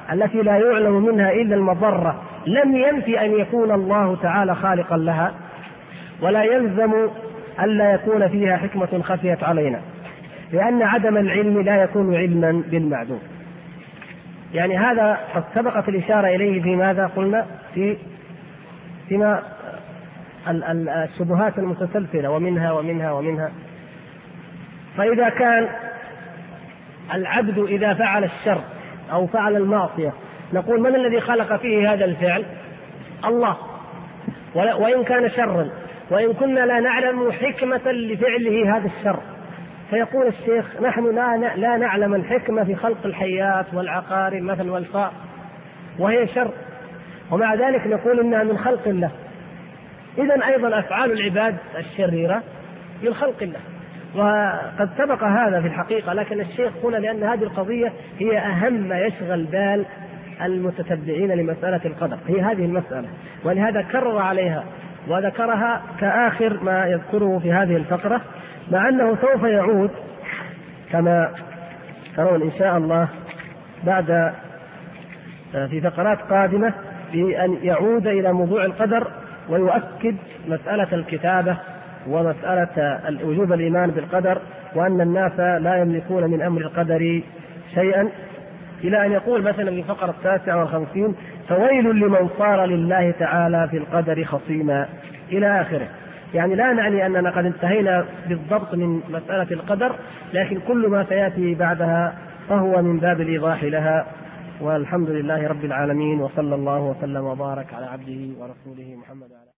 التي لا يعلم منها إلا المضرة لم ينفي أن يكون الله تعالى خالقا لها، ولا يلزم ألا يكون فيها حكمة خفيت علينا، لأن عدم العلم لا يكون علما بالمعدوم. يعني هذا قد سبقت الإشارة إليه في ماذا قلنا فيما الشبهات المتسلسلة ومنها. فإذا كان العبد إذا فعل الشر أو فعل المعصية نقول من الذي خلق فيه هذا الفعل؟ الله، وإن كان شرا، وإن كنا لا نعلم حكمة لفعله هذا الشر. فيقول الشيخ نحن لا نعلم الحكمة في خلق الحيات والعقارب مثل والفار وهي شر، ومع ذلك نقول إنها من خلق الله. إذن أيضا أفعال العباد الشريرة من خلق الله، وقد سبق هذا في الحقيقة، لكن الشيخ هنا لأن هذه القضية هي أهم ما يشغل بال المتتبعين لمسألة القدر، هي هذه المسألة، ولهذا كرر عليها وذكرها كآخر ما يذكره في هذه الفقرة، مع أنه سوف يعود كما ترون إن شاء الله بعد في فقرات قادمة بأن يعود إلى موضوع القدر ويؤكد مسألة الكتابة ومسألة وجوب الإيمان بالقدر، وأن الناس لا يملكون من أمر القدر شيئا، إلى أن يقول مثلا في الفقرة 59 فويل لمن صار لله تعالى في القدر خصيما إلى آخره. يعني لا نعني أننا قد انتهينا بالضبط من مسألة القدر، لكن كل ما سيأتي بعدها فهو من باب الإيضاح لها. والحمد لله رب العالمين، وصلى الله وسلم وبارك على عبده ورسوله محمد.